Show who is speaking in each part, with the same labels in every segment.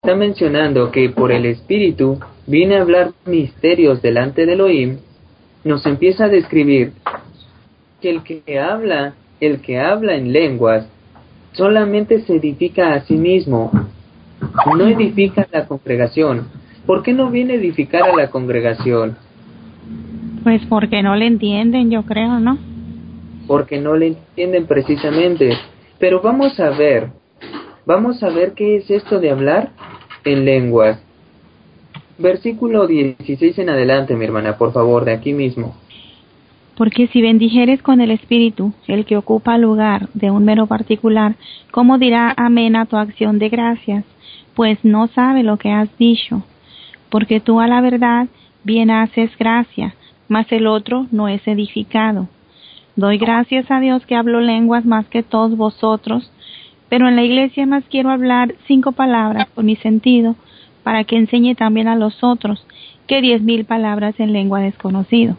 Speaker 1: está mencionando que por el Espíritu viene a hablar misterios delante de Elohim, nos empieza a describir que el que habla en lenguas, solamente se edifica a sí mismo, no edifica a la congregación. ¿Por qué no viene a edificar a la congregación?
Speaker 2: Pues porque no le entienden, yo creo, ¿no?
Speaker 1: Porque no le entienden precisamente. Pero vamos a ver qué es esto de hablar en lenguas. Versículo 16 en adelante, mi hermana, por favor, de aquí mismo.
Speaker 2: Porque si bendijeres con el Espíritu, el que ocupa lugar de un mero particular, ¿cómo dirá amén a tu acción de gracias? Pues no sabe lo que has dicho. Porque tú a la verdad bien haces gracia, mas el otro no es edificado. Doy gracias a Dios que hablo lenguas más que todos vosotros, pero en la iglesia más quiero hablar 5 palabras con mi sentido, para que enseñe también a los otros, que 10,000 palabras en lengua desconocido.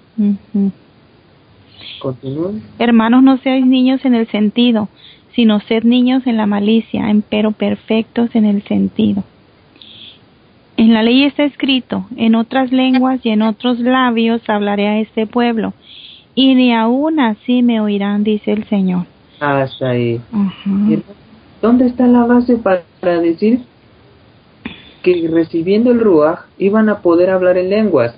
Speaker 1: Continúen.
Speaker 2: Hermanos, no seáis niños en el sentido, sino sed niños en la malicia, empero perfectos en el sentido. En la ley está escrito, en otras lenguas y en otros labios hablaré a este pueblo, y ni aún así me oirán, dice el Señor.
Speaker 1: Hasta ahí.
Speaker 2: Uh-huh.
Speaker 1: ¿Dónde está la base para decir que recibiendo el Ruaj iban a poder hablar en lenguas?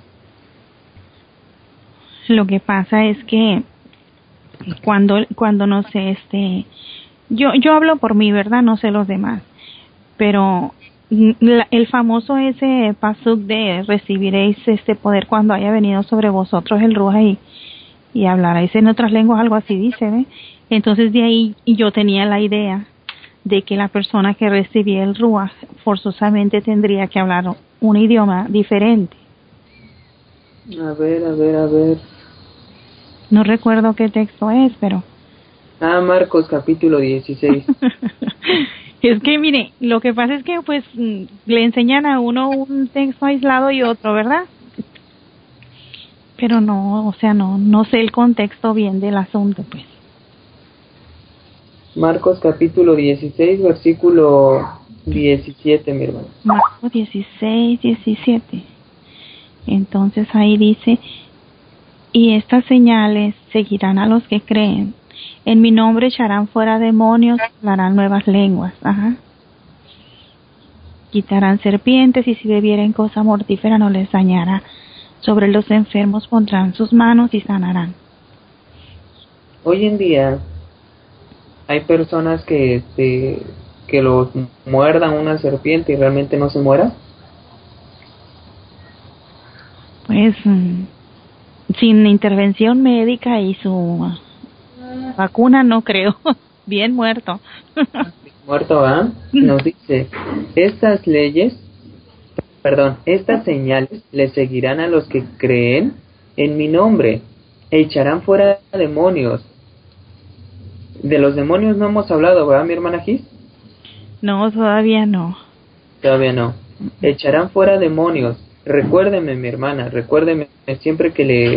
Speaker 2: Lo que pasa es que cuando no sé, yo hablo por mí, ¿verdad? No sé los demás, pero el famoso ese pasuk de recibiréis este poder cuando haya venido sobre vosotros el Ruaj y hablaréis en otras lenguas, algo así dice, ¿ve? Entonces de ahí yo tenía la idea de que la persona que recibía el Ruaj forzosamente tendría que hablar un idioma diferente.
Speaker 1: A ver.
Speaker 2: No recuerdo qué texto es, pero...
Speaker 1: Marcos capítulo 16.
Speaker 2: Es que mire, lo que pasa es que pues le enseñan a uno un texto aislado y otro, ¿verdad? Pero no, o sea, no sé el contexto bien del asunto, pues.
Speaker 1: Marcos capítulo 16, versículo 17, mi hermano.
Speaker 2: Marcos 16, 17. Entonces ahí dice, y estas señales seguirán a los que creen. En mi nombre echarán fuera demonios, hablarán nuevas lenguas. Ajá. Quitarán serpientes y si bebieren cosa mortífera no les dañará. Sobre los enfermos pondrán sus manos y sanarán.
Speaker 1: Hoy en día hay personas que los muerdan una serpiente y realmente no se muera.
Speaker 2: Pues sin intervención médica y su vacuna no creo. Bien muerto.
Speaker 1: Muerto, nos dice, estas señales le seguirán a los que creen en mi nombre, echarán fuera demonios. De los demonios no hemos hablado, ¿verdad, mi hermana Gis?
Speaker 2: No, todavía no.
Speaker 1: Todavía no. Echarán fuera demonios. Recuérdeme, mi hermana, recuérdeme siempre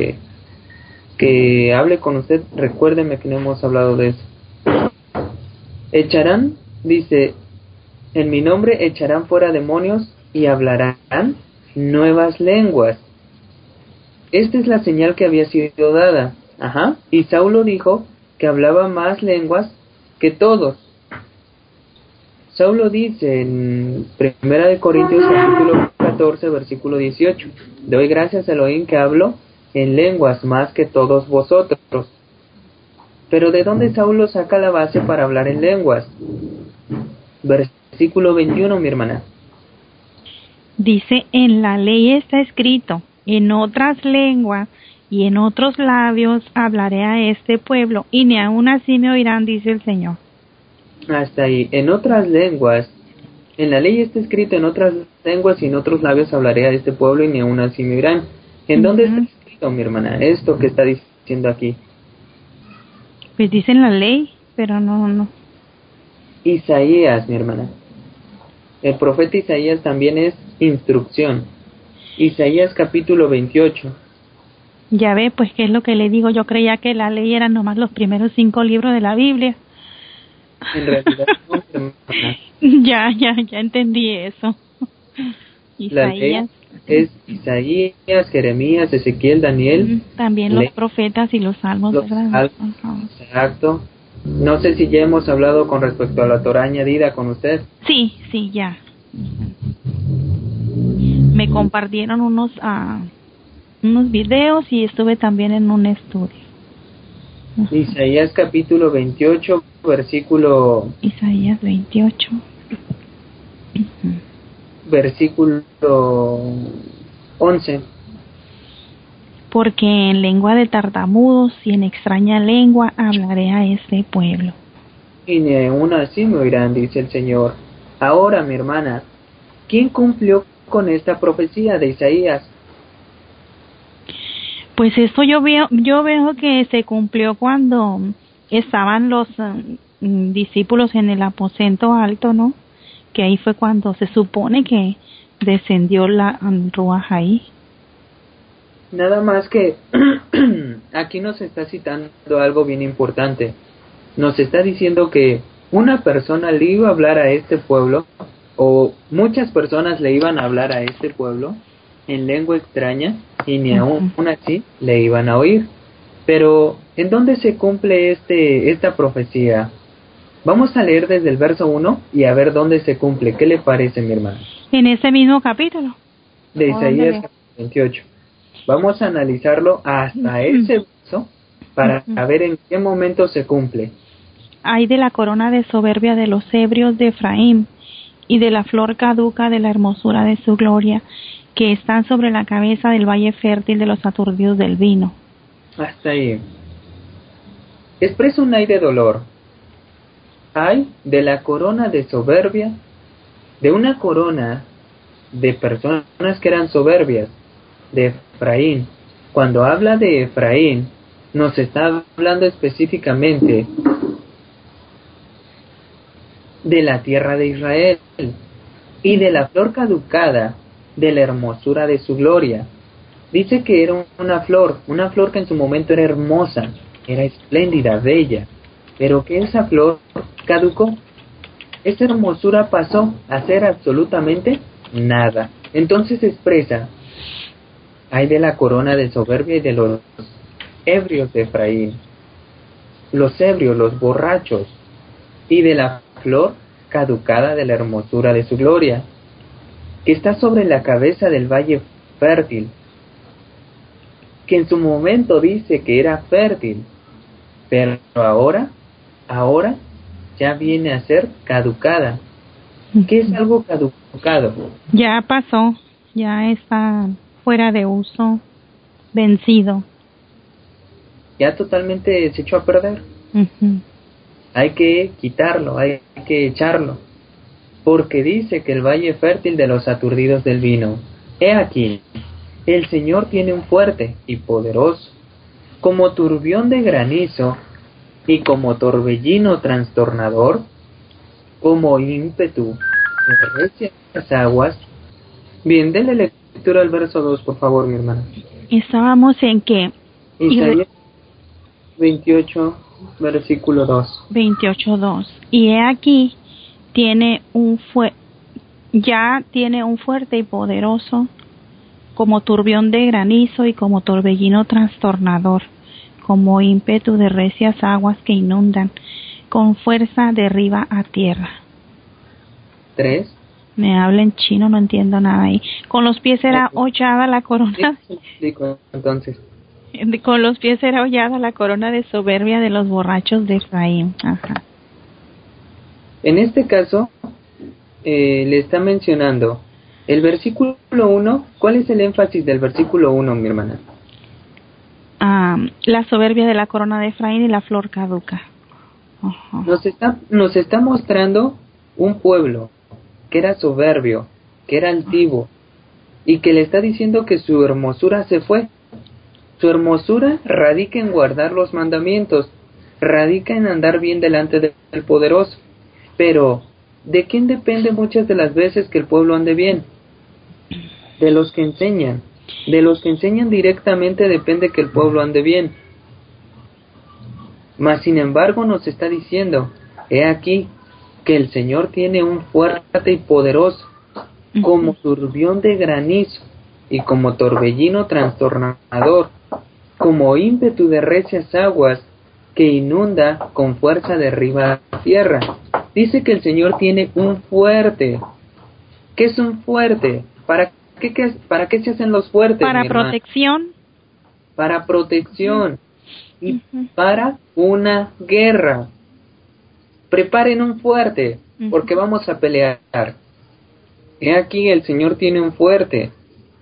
Speaker 1: que hable con usted, recuérdeme que no hemos hablado de eso. Echarán, dice, en mi nombre echarán fuera demonios y hablarán nuevas lenguas. Esta es la señal que había sido dada. Y Saulo dijo que hablaba más lenguas que todos. Saulo dice en 1 Corintios capítulo 14, versículo 18, doy gracias a Elohim que hablo en lenguas más que todos vosotros. Pero ¿de dónde Saulo saca la base para hablar en lenguas? Versículo 21, mi hermana.
Speaker 2: Dice, en la ley está escrito, en otras lenguas y en otros labios hablaré a este pueblo, y ni aun así me oirán, dice el Señor.
Speaker 1: Hasta ahí, en otras lenguas, en la ley está escrito, en otras lenguas y en otros labios hablaré a este pueblo y ni aun así me oirán. ¿En dónde está escrito, mi hermana, esto que está diciendo aquí?
Speaker 2: Pues dice en la ley, pero no.
Speaker 1: Isaías, mi hermana. El profeta Isaías también es instrucción. Isaías capítulo 28.
Speaker 2: Ya ve, pues qué es lo que le digo, yo creía que la ley eran nomás los primeros 5 libros de la Biblia.
Speaker 1: En realidad no, hermana.
Speaker 2: Ya entendí eso.
Speaker 1: La ley
Speaker 2: Isaías.
Speaker 1: es Isaías, Jeremías, Ezequiel, Daniel.
Speaker 2: También los profetas y los salmos,
Speaker 1: Los
Speaker 2: ¿verdad?
Speaker 1: salmos, exacto. No sé si ya hemos hablado con respecto a la Torá añadida con usted.
Speaker 2: Sí, ya. Me compartieron unos videos y estuve también en un estudio.
Speaker 1: Isaías capítulo 28, versículo
Speaker 2: Isaías 28.
Speaker 1: versículo 11.
Speaker 2: Porque en lengua de tartamudos y en extraña lengua hablaré a este pueblo.
Speaker 1: Y ni aun así me oirán, dice el Señor. Ahora, mi hermana, ¿quién cumplió con esta profecía de Isaías?
Speaker 2: Pues esto yo veo que se cumplió cuando estaban los discípulos en el aposento alto, ¿no? Que ahí fue cuando se supone que descendió la Ruaj ahí.
Speaker 1: Nada más que aquí nos está citando algo bien importante. Nos está diciendo que una persona le iba a hablar a este pueblo, o muchas personas le iban a hablar a este pueblo en lengua extraña, y ni aún así le iban a oír. Pero, ¿en dónde se cumple esta profecía? Vamos a leer desde el verso 1 y a ver dónde se cumple. ¿Qué le parece, mi hermana?
Speaker 2: En ese mismo capítulo.
Speaker 1: De Isaías 28. Vamos a analizarlo hasta ese verso para ver en qué momento se cumple.
Speaker 2: Hay de la corona de soberbia de los ebrios de Efraín y de la flor caduca de la hermosura de su gloria, que están sobre la cabeza del valle fértil de los aturdidos del vino.
Speaker 1: Hasta ahí. Expresa un aire de dolor. Hay de la corona de soberbia, de una corona de personas que eran soberbias, de Efraín. Cuando habla de Efraín, nos está hablando específicamente de la tierra de Israel y de la flor caducada, de la hermosura de su gloria. Dice que era una flor que en su momento era hermosa, era espléndida, bella, pero que esa flor caducó. Esa hermosura pasó a ser absolutamente nada. Entonces expresa: hay de la corona de soberbia y de los ebrios de Efraín, los ebrios, los borrachos, y de la flor caducada de la hermosura de su gloria, que está sobre la cabeza del valle fértil, que en su momento dice que era fértil, pero ahora ya viene a ser caducada. ¿Qué es algo caducado?
Speaker 2: Ya pasó, ya está fuera de uso, vencido.
Speaker 1: Ya totalmente se echó a perder. Hay que quitarlo, hay que echarlo, porque dice que el valle fértil de los aturdidos del vino. He aquí, el Señor tiene un fuerte y poderoso, como turbión de granizo y como torbellino trastornador, como ímpetu de recias aguas. Bien, denle lectura al verso 2, por favor, mi hermana.
Speaker 2: Estábamos en que
Speaker 1: Isaías 28, versículo 2.
Speaker 2: 28:2. Y he aquí ya tiene un fuerte y poderoso, como turbión de granizo y como torbellino trastornador, como ímpetu de recias aguas que inundan, con fuerza derriba a tierra.
Speaker 1: 3.
Speaker 2: Me habla en chino, no entiendo nada ahí. Con los pies era hollada la corona.
Speaker 1: Entonces,
Speaker 2: Con los pies era hollada la corona de soberbia de los borrachos de Efraín. Ajá.
Speaker 1: En este caso, le está mencionando el versículo 1. ¿Cuál es el énfasis del versículo 1, mi hermana?
Speaker 2: La soberbia de la corona de Efraín y la flor caduca.
Speaker 1: Nos está mostrando un pueblo que era soberbio, que era altivo, y que le está diciendo que su hermosura se fue. Su hermosura radica en guardar los mandamientos, radica en andar bien delante del poderoso. Pero, ¿de quién depende muchas de las veces que el pueblo ande bien? De los que enseñan. De los que enseñan directamente depende que el pueblo ande bien. Mas, sin embargo, nos está diciendo He aquí que el Señor tiene un fuerte y poderoso, como turbión de granizo y como torbellino trastornador, como ímpetu de recias aguas que inunda con fuerza derriba la tierra. Dice que el Señor tiene un fuerte. ¿Qué es un fuerte? ¿Para qué se hacen los fuertes,
Speaker 2: Para
Speaker 1: mi hermano?
Speaker 2: protección.
Speaker 1: Para protección y
Speaker 2: Ujú.
Speaker 1: para una guerra. Preparen un fuerte, porque vamos a pelear. He aquí el Señor tiene un fuerte.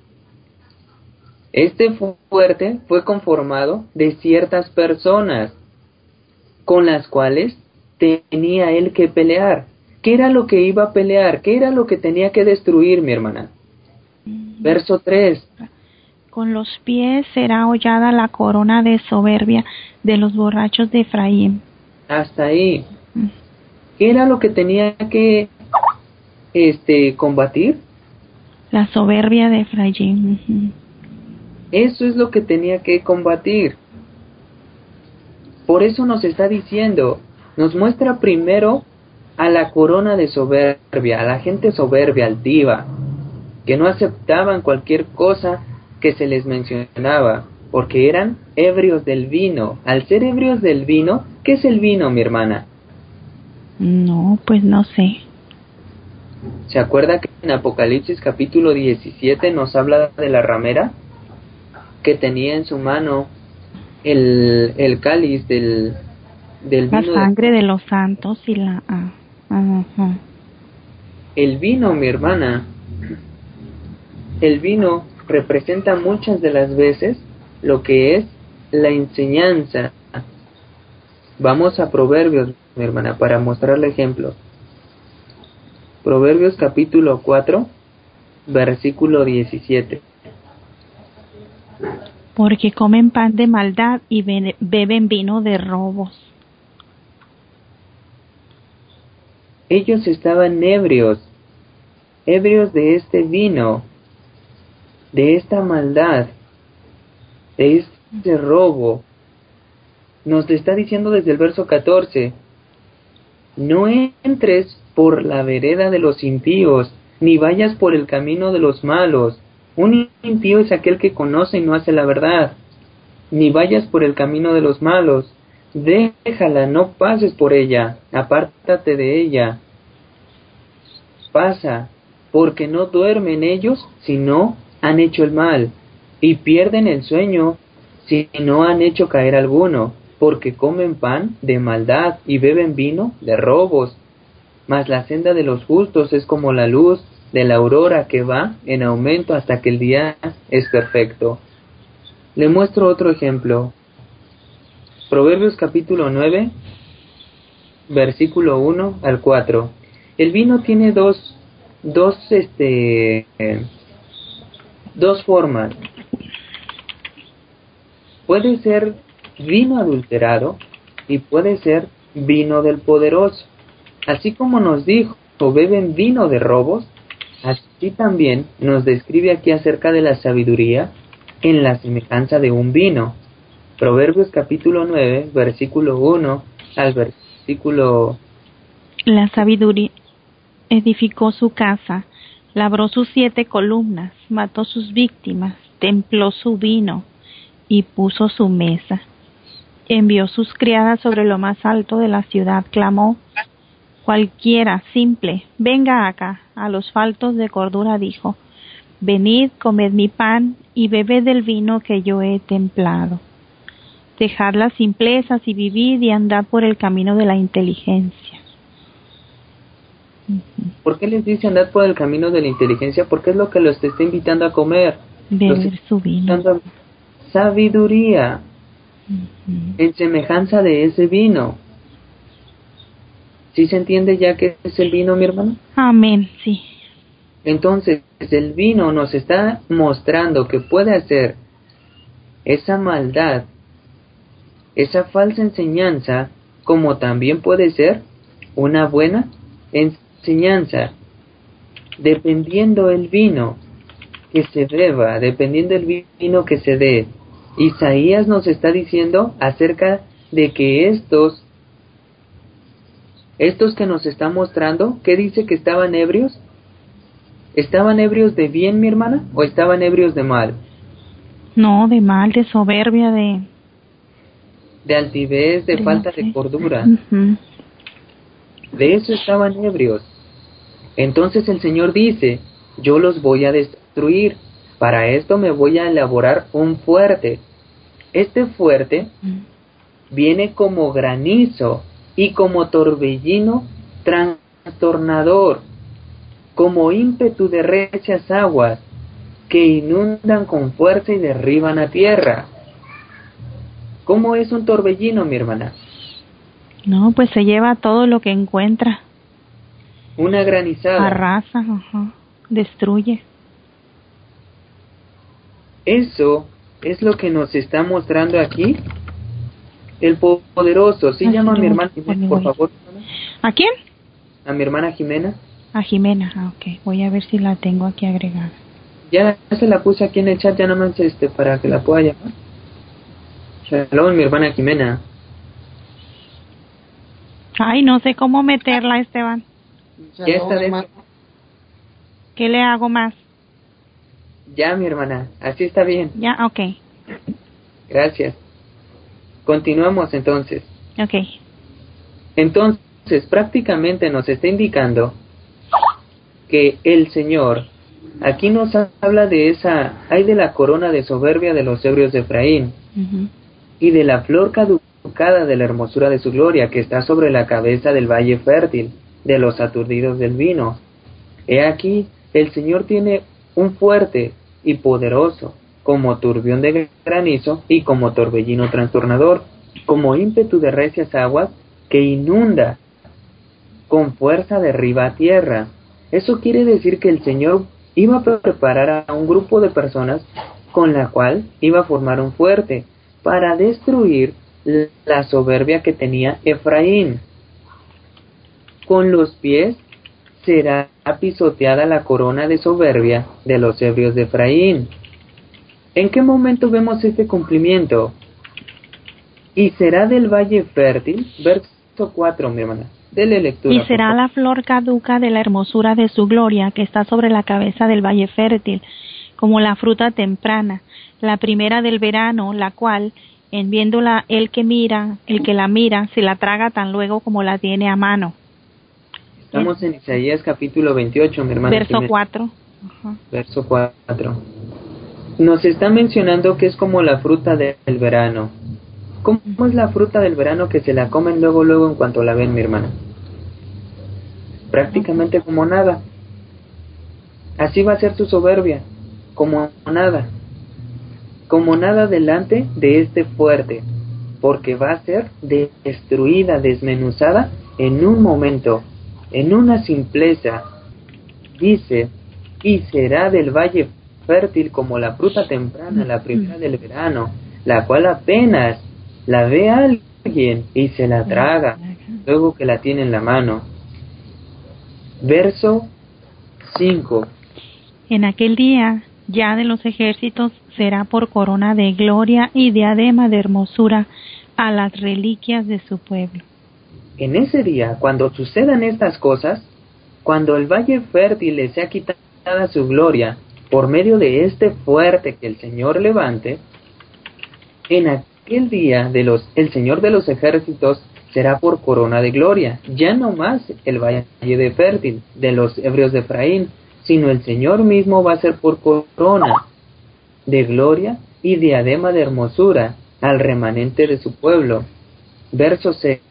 Speaker 1: Este fuerte fue conformado de ciertas personas con las cuales tenía él que pelear. ¿Qué era lo que iba a pelear? ¿Qué era lo que tenía que destruir, mi hermana? Verso 3.
Speaker 2: Con los pies será hollada la corona de soberbia de los borrachos de Efraín.
Speaker 1: Hasta ahí. ¿Qué era lo que tenía que combatir?
Speaker 2: La soberbia de Efraín.
Speaker 1: Eso es lo que tenía que combatir. Por eso nos está diciendo, nos muestra primero a la corona de soberbia, a la gente soberbia, altiva, que no aceptaban cualquier cosa que se les mencionaba, porque eran ebrios del vino. Al ser ebrios del vino, ¿qué es el vino, mi hermana?
Speaker 2: No, pues no sé.
Speaker 1: ¿Se acuerda que en Apocalipsis capítulo 17 nos habla de la ramera? Que tenía en su mano el cáliz del
Speaker 2: La
Speaker 1: vino.
Speaker 2: sangre de los santos y la...
Speaker 1: El vino, mi hermana, el vino representa muchas de las veces lo que es la enseñanza. Vamos a Proverbios, mi hermana, para mostrarle ejemplos. Proverbios capítulo 4, versículo 17.
Speaker 2: Porque comen pan de maldad y beben vino de robos.
Speaker 1: Ellos estaban ebrios de este vino, de esta maldad, de este robo. Nos está diciendo desde el verso 14, no entres por la vereda de los impíos, ni vayas por el camino de los malos. Un impío es aquel que conoce y no hace la verdad. Ni vayas por el camino de los malos. Déjala, no pases por ella, apártate de ella. Pasa, porque no duermen ellos si no han hecho el mal, y pierden el sueño si no han hecho caer alguno, porque comen pan de maldad y beben vino de robos. Mas la senda de los justos es como la luz de la aurora que va en aumento hasta que el día es perfecto. Le muestro otro ejemplo. Proverbios capítulo 9, versículo 1 al 4. El vino tiene dos formas. Puede ser vino adulterado y puede ser vino del poderoso. Así como nos dijo, beben vino de robos, así también nos describe aquí acerca de la sabiduría en la semejanza de un vino. Proverbios capítulo 9, versículo 1 al versículo...
Speaker 2: La sabiduría edificó su casa, labró sus 7 columnas, mató sus víctimas, templó su vino y puso su mesa. Envió sus criadas sobre lo más alto de la ciudad, clamó: cualquiera simple, venga acá. A los faltos de cordura dijo: venid, comed mi pan y bebed del vino que yo he templado. Dejad las simplezas y vivid y andad por el camino de la inteligencia.
Speaker 1: ¿Por qué les dice andar por el camino de la inteligencia? Porque es lo que los está invitando a comer.
Speaker 2: Beber su vino.
Speaker 1: Sabiduría, en semejanza de ese vino. ¿Sí se entiende ya qué es el vino, mi hermano?
Speaker 2: Amén, sí.
Speaker 1: Entonces, el vino nos está mostrando que puede hacer esa maldad, esa falsa enseñanza, como también puede ser una buena enseñanza, dependiendo el vino que se beba, dependiendo el vino que se dé. Isaías nos está diciendo acerca de que estos Estos que nos está mostrando, ¿qué dice que estaban ebrios? ¿Estaban ebrios de bien, mi hermana, o estaban ebrios de mal?
Speaker 2: No, de mal, de soberbia,
Speaker 1: De altivez, de
Speaker 2: no
Speaker 1: falta
Speaker 2: sé.
Speaker 1: de cordura.
Speaker 2: Ujú.
Speaker 1: De eso estaban ebrios. Entonces el Señor dice, yo los voy a destruir. Para esto me voy a elaborar un fuerte. Este fuerte viene como granizo y como torbellino trastornador, como ímpetu de recias aguas que inundan con fuerza y derriban a tierra. ¿Cómo es un torbellino, mi hermana?
Speaker 2: No, pues se lleva todo lo que encuentra.
Speaker 1: Una granizada.
Speaker 2: Arrasa, ajá, destruye.
Speaker 1: Eso es lo que nos está mostrando aquí el poderoso. ¿Sí llama a mi hermana Jimena, por favor?
Speaker 2: ¿A quién?
Speaker 1: A mi hermana Jimena.
Speaker 2: A Jimena, ok. Voy a ver si la tengo aquí agregada.
Speaker 1: Ya se la puse aquí en el chat, ya nada más para que la pueda llamar. Shalom, mi hermana Jimena.
Speaker 2: Ay, no sé cómo meterla, Esteban.
Speaker 1: Ya está dentro.
Speaker 2: ¿Qué le hago más?
Speaker 1: Ya, mi hermana, así está bien.
Speaker 2: Ya, ok.
Speaker 1: Gracias. Continuamos entonces.
Speaker 2: Ok.
Speaker 1: Entonces, prácticamente nos está indicando que el Señor, aquí nos habla de hay de la corona de soberbia de los ebrios de Efraín, y de la flor caducada de la hermosura de su gloria, que está sobre la cabeza del valle fértil, de los aturdidos del vino. He aquí, el Señor tiene un fuerte y poderoso, como turbión de granizo y como torbellino trastornador, como ímpetu de recias aguas que inunda, con fuerza derriba a tierra. Eso quiere decir que el Señor iba a preparar a un grupo de personas con la cual iba a formar un fuerte para destruir la soberbia que tenía Efraín. Con los pies será pisoteada la corona de soberbia de los ebrios de Efraín. ¿En qué momento vemos este cumplimiento? Y será del valle fértil, verso 4, mi hermana. Dele lectura.
Speaker 2: Y será la flor caduca de la hermosura de su gloria, que está sobre la cabeza del valle fértil, como la fruta temprana, la primera del verano, la cual, en viéndola el que la mira, se la traga tan luego como la tiene a mano.
Speaker 1: Estamos en Isaías capítulo 28, mi hermana.
Speaker 2: Verso 4. Ajá.
Speaker 1: Verso 4. Nos está mencionando que es como la fruta del verano. ¿Cómo es la fruta del verano que se la comen luego en cuanto la ven, mi hermana? Prácticamente como nada. Así va a ser tu soberbia, como nada. Como nada delante de este fuerte, porque va a ser destruida, desmenuzada en un momento, en una simpleza. Dice, y será del valle fértil como la fruta temprana, la primera del verano, la cual apenas la ve alguien y se la traga, luego que la tiene en la mano. Verso 5.
Speaker 2: En aquel día, ya de los ejércitos será por corona de gloria y diadema de hermosura a las reliquias de su pueblo.
Speaker 1: En ese día, cuando sucedan estas cosas, cuando el valle fértil le sea quitada su gloria por medio de este fuerte que el Señor levante, en aquel día el Señor de los ejércitos será por corona de gloria, ya no más el valle de fértil de los ebrios de Efraín, sino el Señor mismo va a ser por corona de gloria y diadema de hermosura al remanente de su pueblo. Verso 6.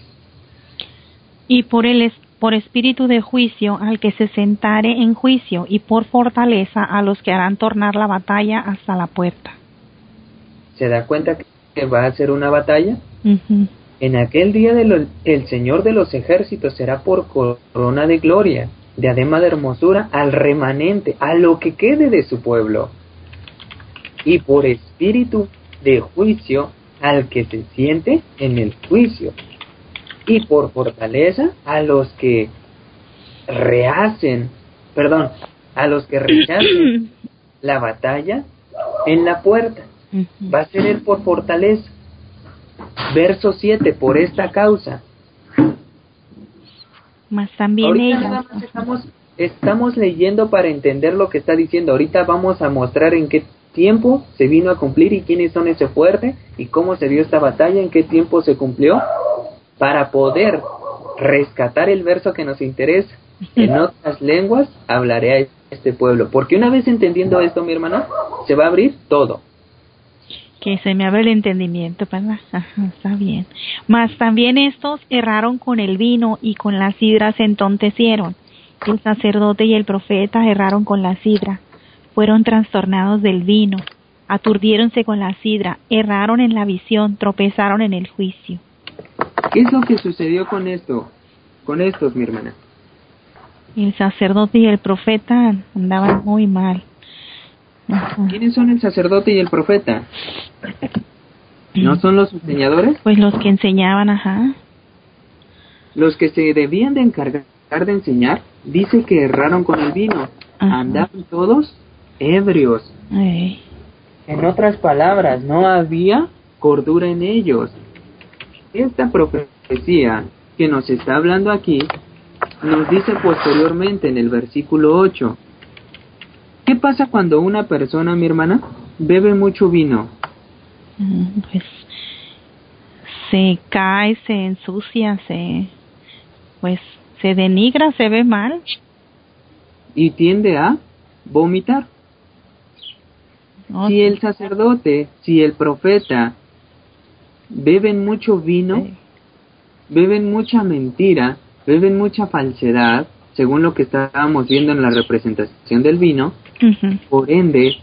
Speaker 2: Y por espíritu de juicio al que se sentare en juicio, y por fortaleza a los que harán tornar la batalla hasta la puerta.
Speaker 1: ¿Se da cuenta que va a ser una batalla?
Speaker 2: Uh-huh.
Speaker 1: En aquel día el Señor de los ejércitos será por corona de gloria, diadema de hermosura al remanente, a lo que quede de su pueblo, y por espíritu de juicio al que se siente en el juicio, y por fortaleza a los que a los que rechacen la batalla en la puerta. Va a ser él por fortaleza. Verso 7, por esta causa.
Speaker 2: Mas también
Speaker 1: Ahorita
Speaker 2: ellos.
Speaker 1: nada más estamos leyendo para entender lo que está diciendo. Ahorita vamos a mostrar en qué tiempo se vino a cumplir y quiénes son ese fuerte y cómo se dio esta batalla, en qué tiempo se cumplió, para poder rescatar el verso que nos interesa. En otras lenguas hablaré a este pueblo. Porque una vez entendiendo esto, mi hermana, se va a abrir todo.
Speaker 2: Que se me abre el entendimiento, ¿verdad? Ajá, está bien. Mas también estos erraron con el vino y con la sidra se entontecieron. El sacerdote y el profeta erraron con la sidra. Fueron trastornados del vino. Aturdiéronse con la sidra. Erraron en la visión. Tropezaron en el juicio.
Speaker 1: ¿Qué es lo que sucedió con esto? Con estos, mi hermana.
Speaker 2: El sacerdote y el profeta andaban muy mal. Ajá.
Speaker 1: ¿Quiénes son el sacerdote y el profeta? ¿No son los enseñadores?
Speaker 2: Pues los que enseñaban, ajá.
Speaker 1: Los que se debían de encargar de enseñar, dice que erraron con el vino.
Speaker 2: Ajá.
Speaker 1: Andaban todos ebrios.
Speaker 2: Ey.
Speaker 1: En otras palabras, no había cordura en ellos. Esta profecía que nos está hablando aquí, nos dice posteriormente en el versículo 8. ¿Qué pasa cuando una persona, mi hermana, bebe mucho vino?
Speaker 2: Pues se cae, se ensucia, pues se denigra, se ve mal.
Speaker 1: Y tiende a vomitar.
Speaker 2: Oh,
Speaker 1: Si
Speaker 2: sí.
Speaker 1: el sacerdote, si el profeta beben mucho vino,
Speaker 2: Sí.
Speaker 1: beben mucha mentira, beben mucha falsedad, según lo que estábamos viendo en la representación del vino,
Speaker 2: Ujú.
Speaker 1: por ende,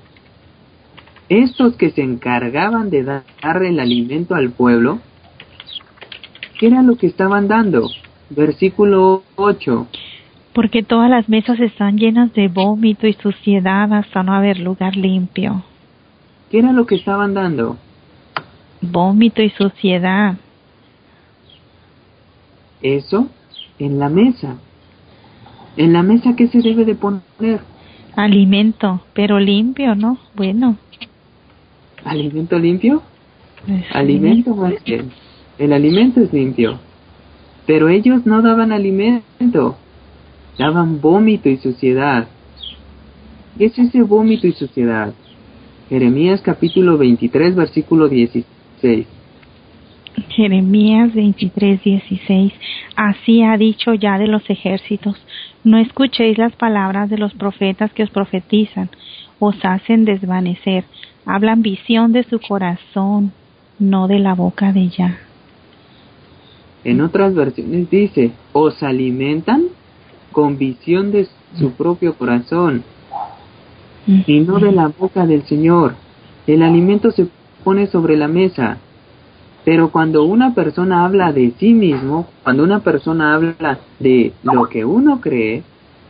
Speaker 1: estos que se encargaban de dar el alimento al pueblo, ¿qué era lo que estaban dando? Versículo 8.
Speaker 2: Porque todas las mesas están llenas de vómito y suciedad hasta no haber lugar limpio.
Speaker 1: ¿Qué era lo que estaban dando?
Speaker 2: Vómito y suciedad.
Speaker 1: Eso en la mesa. ¿En la mesa qué se debe de poner?
Speaker 2: Alimento, pero limpio, ¿no? Bueno.
Speaker 1: ¿Alimento limpio?
Speaker 2: Pues,
Speaker 1: Alimento más bien. El alimento es limpio. Pero ellos no daban alimento. Daban vómito y suciedad. ¿Qué es ese vómito y suciedad? Jeremías capítulo 23, versículo 16.
Speaker 2: Jeremías 23:16. Así ha dicho ya de los ejércitos: no escuchéis las palabras de los profetas que os profetizan, os hacen desvanecer, hablan visión de su corazón, no de la boca de Yah.
Speaker 1: En otras versiones dice, os alimentan con visión de su propio corazón y no de la boca del Señor. El alimento se pone sobre la mesa, pero cuando una persona habla de sí mismo, cuando una persona habla de lo que uno cree,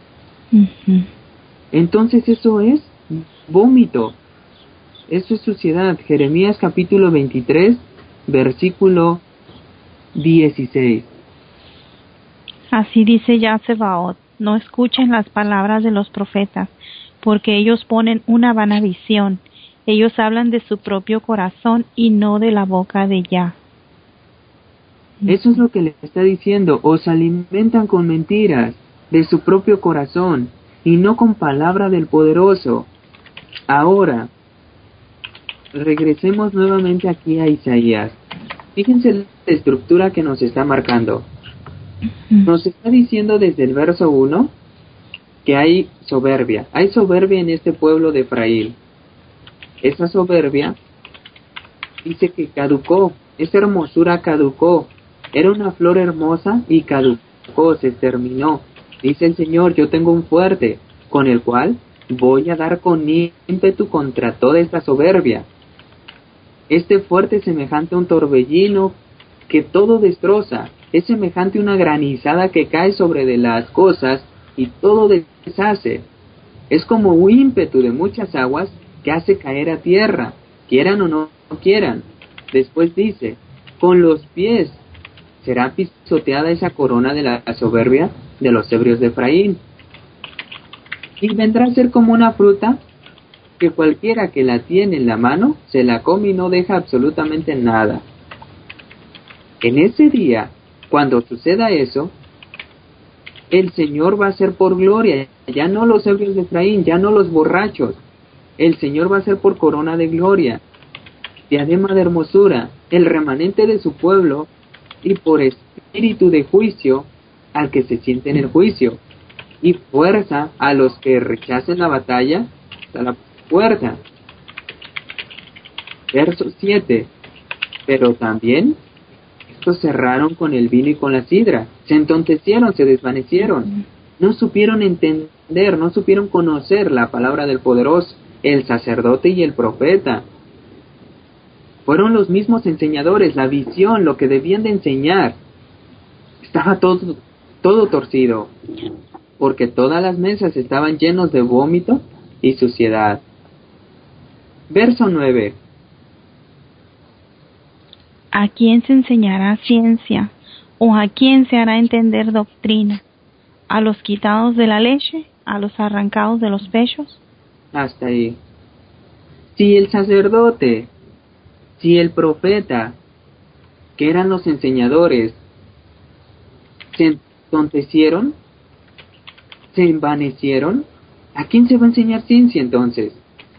Speaker 1: entonces eso es vómito, eso es suciedad. Jeremías capítulo 23, versículo 16.
Speaker 2: Así dice Yah Sebaot: no escuchen las palabras de los profetas, porque ellos ponen una vana visión. Ellos hablan de su propio corazón y no de la boca de Yah.
Speaker 1: Eso es lo que le está diciendo. Os alimentan con mentiras de su propio corazón y no con palabra del poderoso. Ahora, regresemos nuevamente aquí a Isaías. Fíjense la estructura que nos está marcando. Nos está diciendo desde el verso 1 que hay soberbia. Hay soberbia en este pueblo de Efraín. Esa soberbia dice que caducó. Esa hermosura caducó. Era una flor hermosa y caducó, se terminó. Dice el Señor, yo tengo un fuerte, con el cual voy a dar con ímpetu contra toda esta soberbia. Este fuerte es semejante a un torbellino que todo destroza. Es semejante a una granizada que cae sobre de las cosas y todo deshace. Es como un ímpetu de muchas aguas que hace caer a tierra, quieran o no quieran. Después dice, con los pies será pisoteada esa corona de la soberbia de los ebrios de Efraín. Y vendrá a ser como una fruta que cualquiera que la tiene en la mano se la come y no deja absolutamente nada. En ese día, cuando suceda eso, El Señor va a ser por gloria, ya no los ebrios de Efraín, ya no los borrachos. El Señor va a ser por corona de gloria, diadema de hermosura, el remanente de su pueblo, y por espíritu de juicio al que se siente en el juicio, y fuerza a los que rechacen la batalla hasta la puerta. Verso 7. Pero también estos cerraron con el vino y con la sidra, se entontecieron, se desvanecieron, no supieron entender, no supieron conocer la palabra del poderoso, el sacerdote y el profeta. Fueron los mismos enseñadores, la visión, lo que debían de enseñar. Estaba todo torcido, porque todas las mesas estaban llenos de vómito y suciedad. Verso 9.
Speaker 2: ¿A quién se enseñará ciencia? ¿O a quién se hará entender doctrina? ¿A los quitados de la leche? ¿A los arrancados de los pechos?
Speaker 1: Hasta ahí. Si el sacerdote, si el profeta, que eran los enseñadores, se entontecieron, se envanecieron, ¿a quién se va a enseñar ciencia entonces?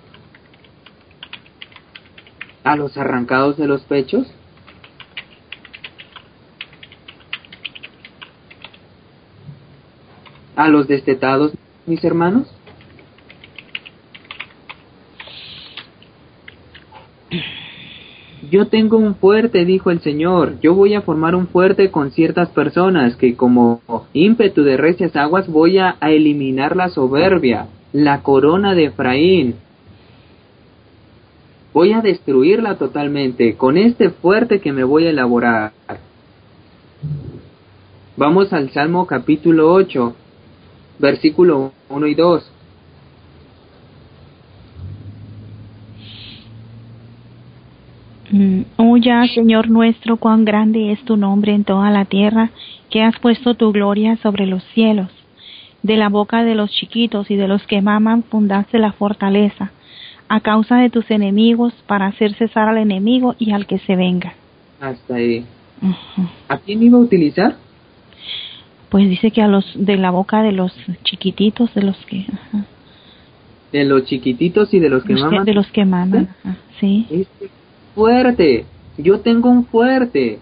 Speaker 1: ¿A los arrancados de los pechos? ¿A los destetados, mis hermanos? Yo tengo un fuerte, dijo el Señor. Yo voy a formar un fuerte con ciertas personas que como ímpetu de recias aguas voy a eliminar la soberbia, la corona de Efraín. Voy a destruirla totalmente con este fuerte que me voy a elaborar. Vamos al Salmo capítulo 8, versículo 1 y 2.
Speaker 2: Oya, Señor nuestro, cuán grande es tu nombre en toda la tierra, que has puesto tu gloria sobre los cielos. De la boca de los chiquitos y de los que maman fundaste la fortaleza, a causa de tus enemigos, para hacer cesar al enemigo y al que se venga.
Speaker 1: Hasta ahí. ¿A quién iba a utilizar?
Speaker 2: Pues dice que de la boca de los chiquititos, de los que...
Speaker 1: De los chiquititos y de los que maman.
Speaker 2: De los que maman, sí.
Speaker 1: Este fuerte, yo tengo un fuerte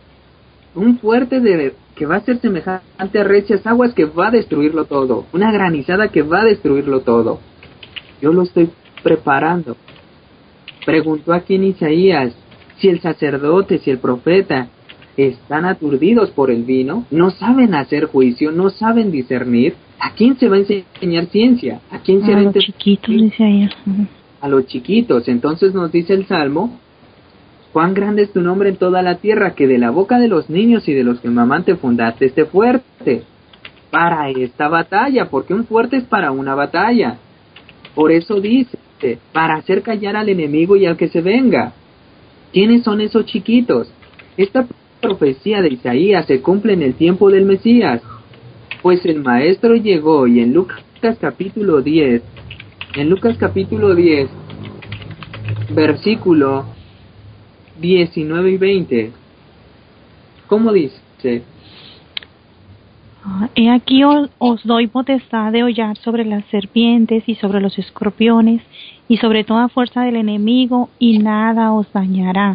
Speaker 1: que va a ser semejante a recias aguas que va a destruirlo todo, una granizada que va a destruirlo todo. Yo lo estoy preparando. Preguntó aquí en Isaías, si el sacerdote, si el profeta están aturdidos por el vino, no saben hacer juicio, no saben discernir, ¿a quién se va a enseñar ciencia? ¿A quién se va a
Speaker 2: los chiquitos, dice ahí.
Speaker 1: A los chiquitos. Entonces nos dice el Salmo, cuán grande es tu nombre en toda la tierra, que de la boca de los niños y de los que maman te fundaste este fuerte para esta batalla, porque un fuerte es para una batalla. Por eso dice, para hacer callar al enemigo y al que se venga. ¿Quiénes son esos chiquitos? Esta profecía de Isaías se cumple en el tiempo del Mesías, pues el Maestro llegó y en Lucas capítulo 10, versículo 19 y 20, ¿cómo dice?
Speaker 2: He aquí os doy potestad de hollar sobre las serpientes y sobre los escorpiones y sobre toda fuerza del enemigo, y nada os dañará.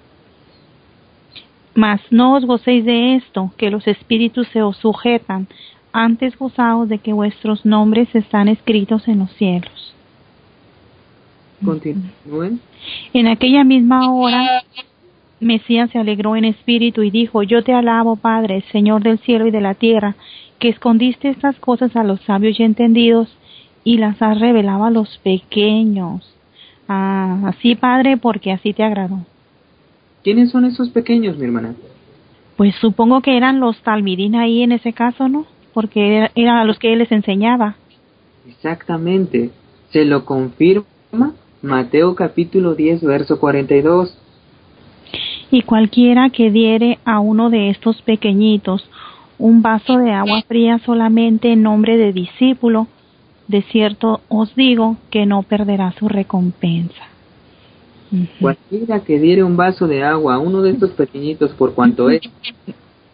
Speaker 2: Mas no os gocéis de esto, que los espíritus se os sujetan, antes gozaos de que vuestros nombres están escritos en los cielos.
Speaker 1: Continúen.
Speaker 2: En aquella misma hora Mesías se alegró en espíritu y dijo, yo te alabo, Padre, Señor del cielo y de la tierra, que escondiste estas cosas a los sabios y entendidos y las has revelado a los pequeños. Así, Padre, porque así te agradó.
Speaker 1: ¿Quiénes son esos pequeños, mi hermana?
Speaker 2: Pues supongo que eran los talmidín ahí en ese caso, ¿no? Porque eran a los que él les enseñaba.
Speaker 1: Exactamente. Se lo confirma Mateo capítulo 10, verso 42.
Speaker 2: Y cualquiera que diere a uno de estos pequeñitos un vaso de agua fría solamente en nombre de discípulo, de cierto os digo que no perderá su recompensa.
Speaker 1: Cualquiera que diere un vaso de agua a uno de estos pequeñitos por cuanto es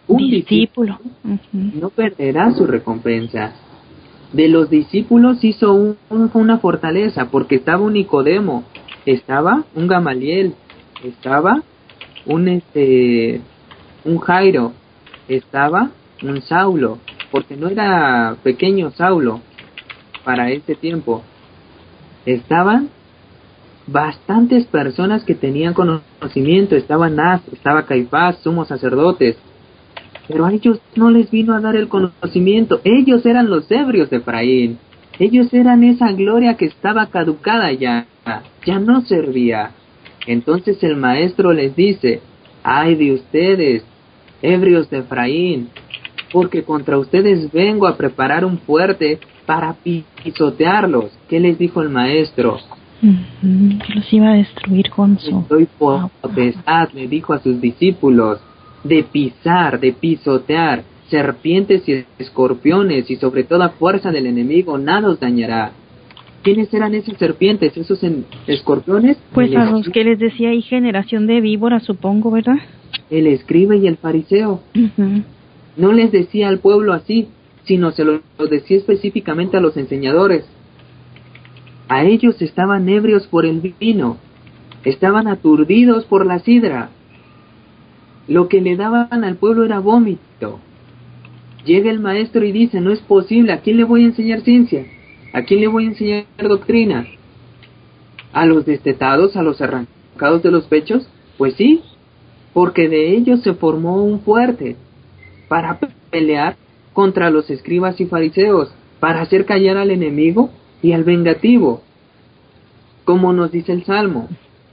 Speaker 1: un discípulo no perderá su recompensa. De los discípulos hizo una fortaleza, porque estaba un Nicodemo, estaba un Gamaliel, estaba un Jairo, estaba un Saulo, porque no era pequeño Saulo para ese tiempo. Estaban bastantes personas que tenían conocimiento, estaba Anás, estaba Caifás, sumos sacerdotes, pero a ellos no les vino a dar el conocimiento. Ellos eran los ebrios de Efraín, ellos eran esa gloria que estaba caducada ya no servía. Entonces el maestro les dice: ay de ustedes, ebrios de Efraín, porque contra ustedes vengo a preparar un fuerte para pisotearlos. ¿Qué les dijo el maestro?
Speaker 2: Que los iba a destruir con su...
Speaker 1: Estoy potestad, le dijo a sus discípulos, de pisar, de pisotear serpientes y escorpiones, y sobre toda fuerza del enemigo nada os dañará. ¿Quiénes eran esas serpientes, esos escorpiones?
Speaker 2: Pues a los que les decía ahí generación de víboras, supongo, ¿verdad?
Speaker 1: El escriba y el fariseo. No les decía al pueblo así, sino se lo decía específicamente a los enseñadores. A ellos estaban ebrios por el vino, estaban aturdidos por la sidra. Lo que le daban al pueblo era vómito. Llega el maestro y dice: no es posible, ¿a quién le voy a enseñar ciencia? ¿A quién le voy a enseñar doctrina? ¿A los destetados, a los arrancados de los pechos? Pues sí, porque de ellos se formó un fuerte para pelear contra los escribas y fariseos, para hacer callar al enemigo y al vengativo, como nos dice el Salmo,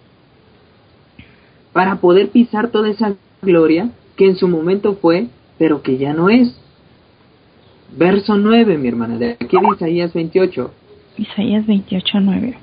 Speaker 1: para poder pisar toda esa gloria que en su momento fue, pero que ya no es. Verso 9, mi hermana, de aquí de Isaías 28.
Speaker 2: Isaías 28, 9.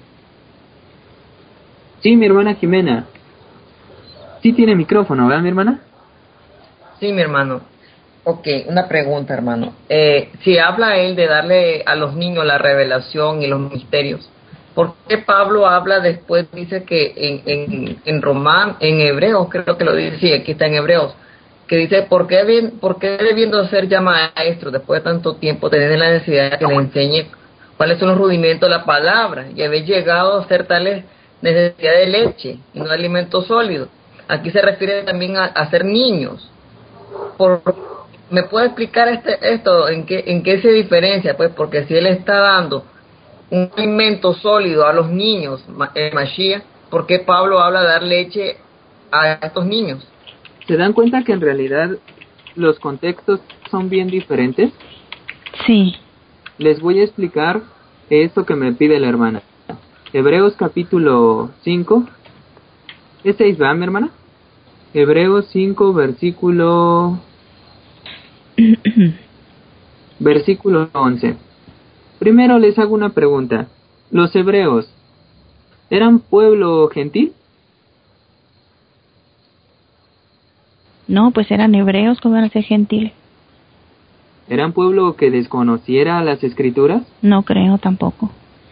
Speaker 1: Sí, mi hermana Jimena. Sí tiene micrófono, ¿verdad, mi hermana?
Speaker 3: Sí, mi hermano. Ok, una pregunta, hermano. Si habla él de darle a los niños la revelación y los misterios, ¿por qué Pablo habla después, dice que en Hebreos, creo que lo dice, sí, aquí está en Hebreos, que dice, ¿por qué debiendo ser ya maestro después de tanto tiempo, tener la necesidad de que le enseñe cuáles son los rudimentos de la palabra y habéis llegado a ser tales necesidad de leche y no de alimento sólido? Aquí se refiere también a ser niños. ¿Me puede explicar esto en qué se diferencia? Pues porque si él está dando un alimento sólido a los niños, Mashiach, ¿por qué Pablo habla de dar leche a estos niños?
Speaker 1: ¿Se dan cuenta que en realidad los contextos son bien diferentes?
Speaker 2: Sí.
Speaker 1: Les voy a explicar esto que me pide la hermana. Hebreos capítulo 5. ¿Es 6, va, mi hermana? Hebreos 5, versículo 11. Primero les hago una pregunta. ¿Los hebreos eran pueblo gentil?
Speaker 2: No, pues eran hebreos, ¿cómo van a ser gentiles?
Speaker 1: ¿Eran pueblo que desconociera las escrituras?
Speaker 2: No creo tampoco.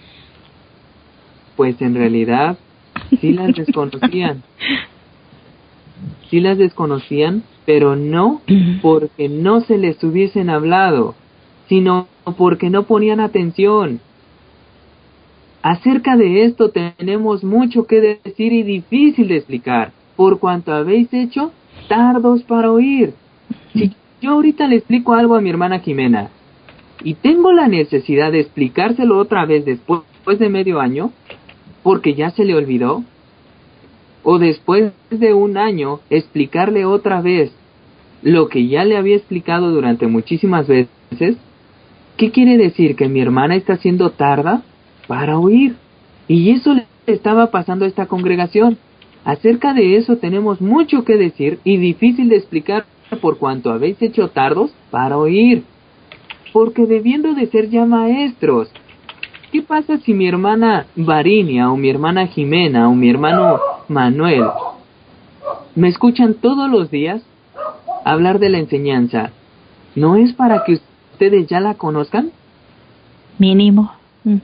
Speaker 1: Pues en realidad sí las desconocían. Sí las desconocían, pero no porque no se les hubiesen hablado, sino porque no ponían atención. Acerca de esto tenemos mucho que decir y difícil de explicar, por cuanto habéis hecho tardos para oír. Si yo ahorita le explico algo a mi hermana Jimena, y tengo la necesidad de explicárselo otra vez después de medio año, porque ya se le olvidó, o después de un año explicarle otra vez lo que ya le había explicado durante muchísimas veces, ¿qué quiere decir? Que mi hermana está siendo tarda para oír. Y eso le estaba pasando a esta congregación. Acerca de eso tenemos mucho que decir y difícil de explicar, por cuanto habéis hecho tardos para oír. Porque debiendo de ser ya maestros. ¿Qué pasa si mi hermana Varinia o mi hermana Jimena o mi hermano Manuel me escuchan todos los días hablar de la enseñanza? ¿No es para que ustedes ya la conozcan?
Speaker 2: Mínimo.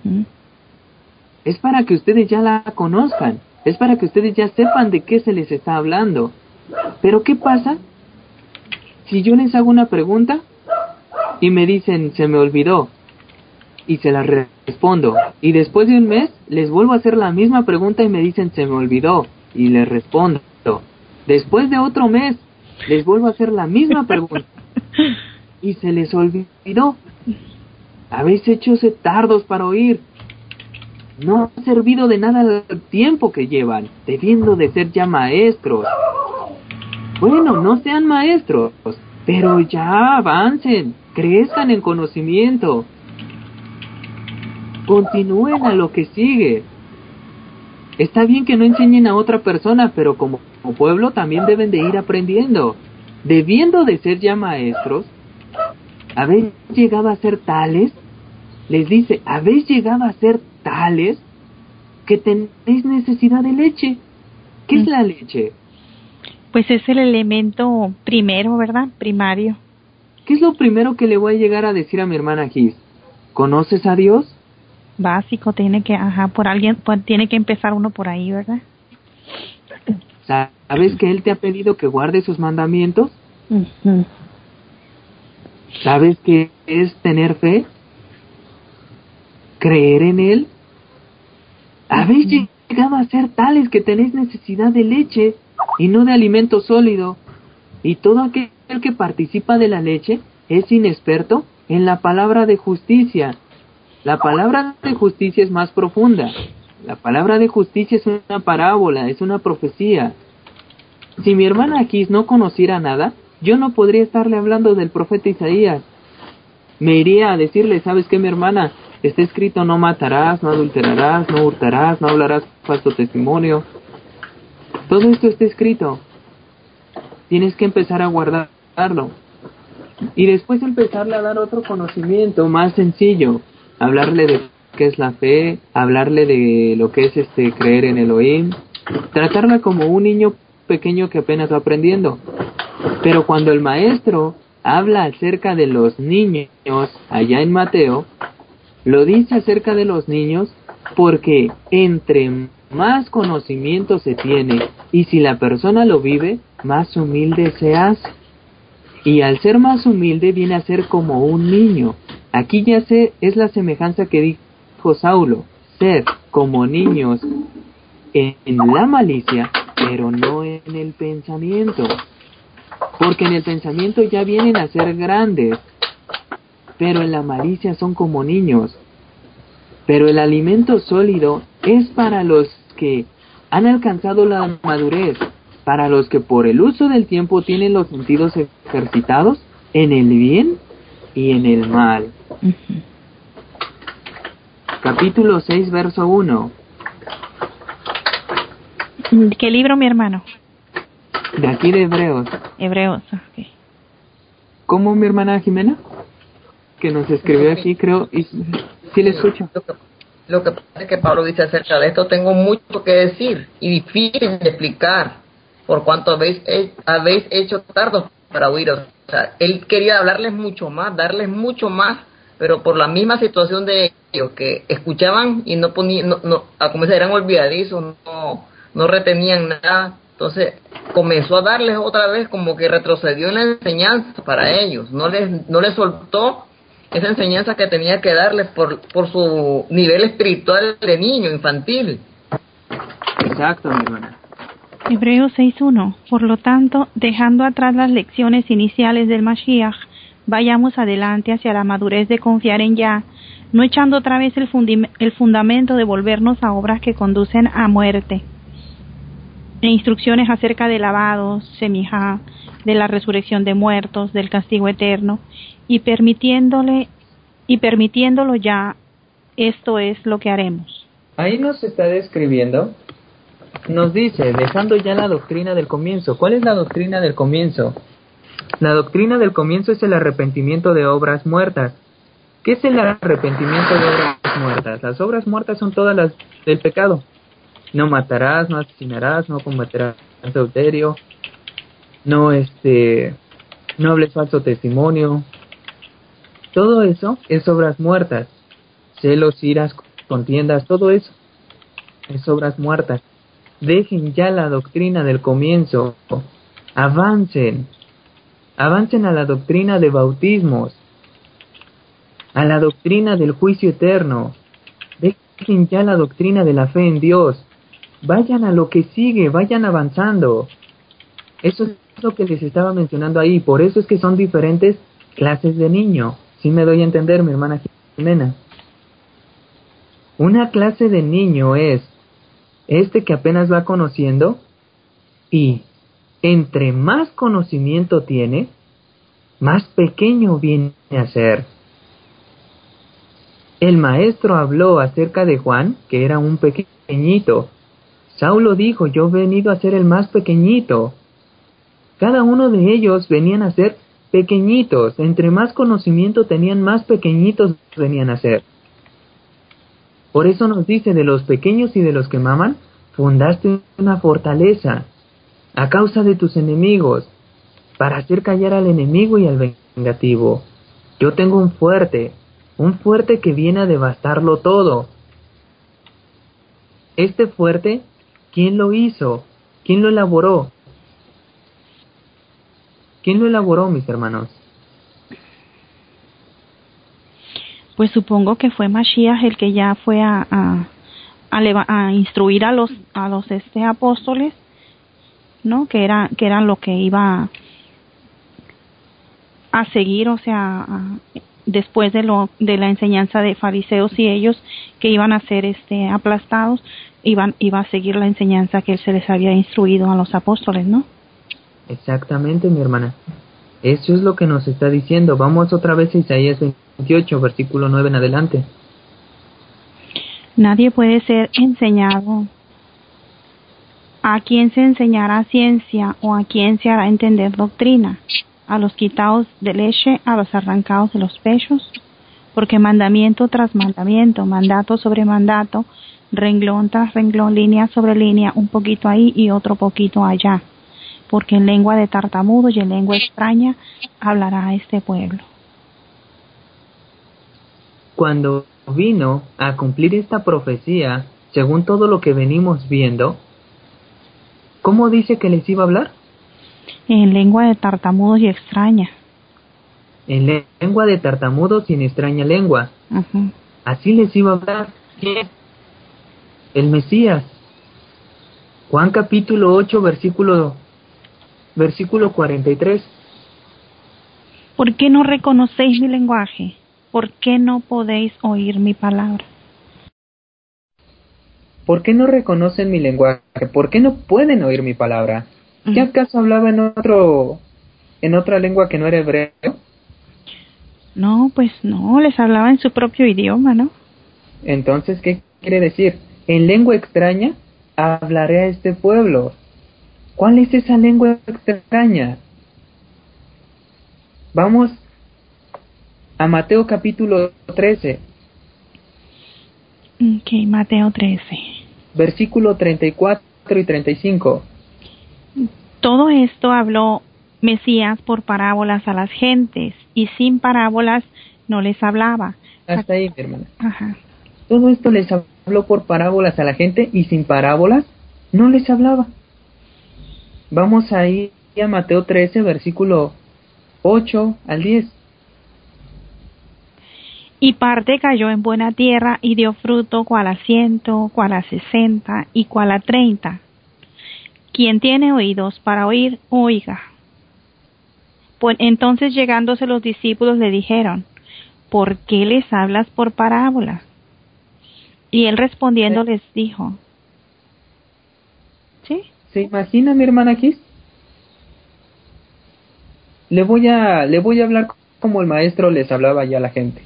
Speaker 1: Es para que ustedes ya la conozcan. Es para que ustedes ya sepan de qué se les está hablando. Pero ¿qué pasa si yo les hago una pregunta y me dicen, se me olvidó, y se la respondo, y después de un mes les vuelvo a hacer la misma pregunta y me dicen, se me olvidó, y les respondo, después de otro mes les vuelvo a hacer la misma pregunta y se les olvidó. Habéis hechose tardos para oír. No ha servido de nada el tiempo que llevan, debiendo de ser ya maestros. Bueno, no sean maestros, pero ya avancen, crezcan en conocimiento. Continúen a lo que sigue. Está bien que no enseñen a otra persona, pero como pueblo también deben de ir aprendiendo. Debiendo de ser ya maestros, ¿habéis llegado a ser tales? Les dice, ¿habéis llegado a ser tales que tenéis necesidad de leche? ¿Qué es la leche?
Speaker 2: Pues es el elemento primero, ¿verdad? Primario.
Speaker 1: ¿Qué es lo primero que le voy a llegar a decir a mi hermana Gis? ¿Conoces a Dios?
Speaker 2: Básico, tiene que tiene que empezar uno por ahí, ¿verdad?
Speaker 1: ¿Sabes que Él te ha pedido que guardes sus mandamientos?
Speaker 2: Uh-huh.
Speaker 1: ¿Sabes qué es tener fe? ¿Creer en Él? ¿Habéis llegado a ser tales que tenéis necesidad de leche y no de alimento sólido? Y todo aquel que participa de la leche es inexperto en la palabra de justicia. La palabra de justicia es más profunda. La palabra de justicia es una parábola, es una profecía. Si mi hermana Gis no conociera nada, yo no podría estarle hablando del profeta Isaías. Me iría a decirle, ¿sabes qué, mi hermana? Está escrito, no matarás, no adulterarás, no hurtarás, no hablarás falso testimonio. Todo esto está escrito. Tienes que empezar a guardarlo. Y después empezarle a dar otro conocimiento más sencillo. Hablarle de qué es la fe, hablarle de lo que es creer en Elohim. Tratarla como un niño pequeño que apenas va aprendiendo. Pero cuando el maestro habla acerca de los niños allá en Mateo, lo dice acerca de los niños porque entre más conocimiento se tiene y si la persona lo vive, más humilde se hace. Y al ser más humilde viene a ser como un niño. Aquí ya es la semejanza que dijo Saulo, ser como niños en la malicia, pero no en el pensamiento. Porque en el pensamiento ya vienen a ser grandes, pero en la malicia son como niños. Pero el alimento sólido es para los que han alcanzado la madurez, para los que por el uso del tiempo tienen los sentidos ejercitados en el bien y en el mal.
Speaker 2: Uh-huh.
Speaker 1: Capítulo 6, verso 1.
Speaker 2: ¿Qué libro, mi hermano?
Speaker 1: De aquí de Hebreos.
Speaker 2: Hebreos, ok.
Speaker 1: ¿Cómo, mi hermana Jimena? Que nos escribió aquí, creo, y sí le escucho.
Speaker 3: Lo que pasa es que Pablo dice acerca de esto, tengo mucho que decir y difícil de explicar, por cuanto habéis hecho tardo para oír. O sea, él quería hablarles mucho más, darles mucho más, pero por la misma situación de ellos, que escuchaban y no ponían, a como se eran olvidadizos, no retenían nada. Entonces comenzó a darles otra vez, como que retrocedió en la enseñanza para ellos, no les soltó esa enseñanza que tenía que darles por su nivel espiritual de niño, infantil.
Speaker 1: Exacto, mi hermana.
Speaker 2: Hebreos 6.1. Por lo tanto, dejando atrás las lecciones iniciales del Mashiach, vayamos adelante hacia la madurez de confiar en Yah, no echando otra vez el fundamento de volvernos a obras que conducen a muerte. E instrucciones acerca de lavados, semijá, de la resurrección de muertos, del castigo eterno, y permitiéndolo ya, esto es lo que haremos.
Speaker 1: Ahí nos está describiendo, nos dice, dejando ya la doctrina del comienzo. ¿Cuál es la doctrina del comienzo? La doctrina del comienzo es el arrepentimiento de obras muertas. ¿Qué es el arrepentimiento de obras muertas? Las obras muertas son todas las del pecado. No matarás, no asesinarás, no cometerás adulterio, no hables falso testimonio. Todo eso es obras muertas. Celos, iras, contiendas, todo eso es obras muertas. Dejen ya la doctrina del comienzo. Avancen. Avancen a la doctrina de bautismos, a la doctrina del juicio eterno. Dejen ya la doctrina de la fe en Dios. Vayan a lo que sigue, vayan avanzando. Eso es lo que les estaba mencionando ahí. Por eso es que son diferentes clases de niño. ¿Sí me doy a entender, mi hermana Jimena? Una clase de niño es este que apenas va conociendo, y entre más conocimiento tiene, más pequeño viene a ser. El maestro habló acerca de Juan, que era un pequeñito. Saulo dijo, yo he venido a ser el más pequeñito. Cada uno de ellos venían a ser pequeñitos. Entre más conocimiento tenían, más pequeñitos venían a ser. Por eso nos dice, de los pequeños y de los que maman, fundaste una fortaleza a causa de tus enemigos, para hacer callar al enemigo y al vengativo. Yo tengo un fuerte que viene a devastarlo todo. Este fuerte, ¿quién lo hizo? ¿Quién lo elaboró? ¿Quién lo elaboró, mis hermanos?
Speaker 2: Pues supongo que fue Mashiach el que ya fue a instruir a los apóstoles, ¿no? Que eran lo que iba a seguir, o sea, después de la enseñanza de fariseos y ellos que iban a ser aplastados, iba a seguir la enseñanza que se les había instruido a los apóstoles, ¿no?
Speaker 1: Exactamente, mi hermana. Eso es lo que nos está diciendo. Vamos otra vez a Isaías 28, versículo 9 en adelante.
Speaker 2: Nadie puede ser enseñado. ¿A quién se enseñará ciencia o a quién se hará entender doctrina? ¿A los quitados de leche, a los arrancados de los pechos? Porque mandamiento tras mandamiento, mandato sobre mandato, renglón tras renglón, línea sobre línea, un poquito ahí y otro poquito allá. Porque en lengua de tartamudo y en lengua extraña hablará a este pueblo.
Speaker 1: Cuando vino a cumplir esta profecía, según todo lo que venimos viendo, ¿cómo dice que les iba a hablar?
Speaker 2: En lengua de tartamudos y extraña.
Speaker 1: En lengua de tartamudos y en extraña lengua.
Speaker 2: Uh-huh.
Speaker 1: Así les iba a hablar. ¿Quién? El Mesías. Juan capítulo 8, versículo 43.
Speaker 2: ¿Por qué no reconocéis mi lenguaje? ¿Por qué no podéis oír mi palabra?
Speaker 1: ¿Por qué no reconocen mi lenguaje? ¿Por qué no pueden oír mi palabra? ¿Qué acaso hablaba en otra lengua que no era hebreo?
Speaker 2: No, pues no, les hablaba en su propio idioma, ¿no?
Speaker 1: Entonces, ¿qué quiere decir? En lengua extraña hablaré a este pueblo. ¿Cuál es esa lengua extraña? Vamos a Mateo capítulo 13.
Speaker 2: Ok, Mateo 13.
Speaker 1: Versículo 34 y 35.
Speaker 2: Todo esto habló Mesías por parábolas a las gentes, y sin parábolas no les hablaba.
Speaker 1: Hasta ahí, mi hermana.
Speaker 2: Ajá.
Speaker 1: Todo esto les habló por parábolas a la gente, y sin parábolas no les hablaba. Vamos a ir a Mateo 13, versículo 8 al 10.
Speaker 2: Y parte cayó en buena tierra y dio fruto, cual a 100, cual a 60 y cual a 30. Quien tiene oídos para oír, oiga. Pues entonces llegándose los discípulos le dijeron, ¿por qué les hablas por parábolas? Y él respondiendo les dijo, ¿sí?
Speaker 1: ¿Se imagina, mi hermana Kiss? Le voy a hablar como el maestro les hablaba ya a la gente.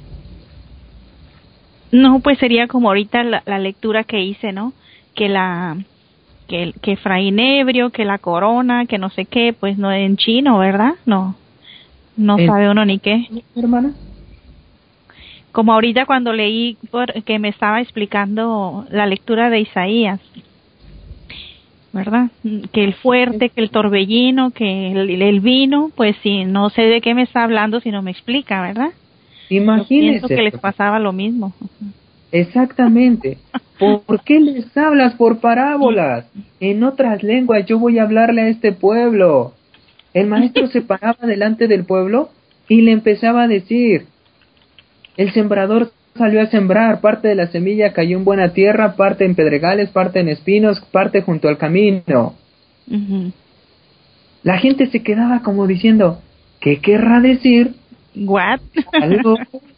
Speaker 2: No, pues sería como ahorita la lectura que hice, ¿no? Que Efraín ebrio, que la corona, que no sé qué, pues no en chino, ¿verdad? No sabe uno ni qué.
Speaker 1: Hermana.
Speaker 2: Como ahorita cuando leí, que me estaba explicando la lectura de Isaías, ¿verdad? Que el fuerte, que el torbellino, que el vino, pues sí, no sé de qué me está hablando si no me explica, ¿verdad?
Speaker 1: Imagínese.
Speaker 2: Yo pienso que les pasaba lo mismo.
Speaker 1: Exactamente. ¿Por qué les hablas por parábolas? En otras lenguas yo voy a hablarle a este pueblo. El maestro se paraba delante del pueblo y le empezaba a decir, el sembrador salió a sembrar, parte de la semilla cayó en buena tierra, parte en pedregales, parte en espinos, parte junto al camino.
Speaker 2: Ujú.
Speaker 1: La gente se quedaba como diciendo, ¿qué querrá decir?
Speaker 2: What?
Speaker 1: Algo.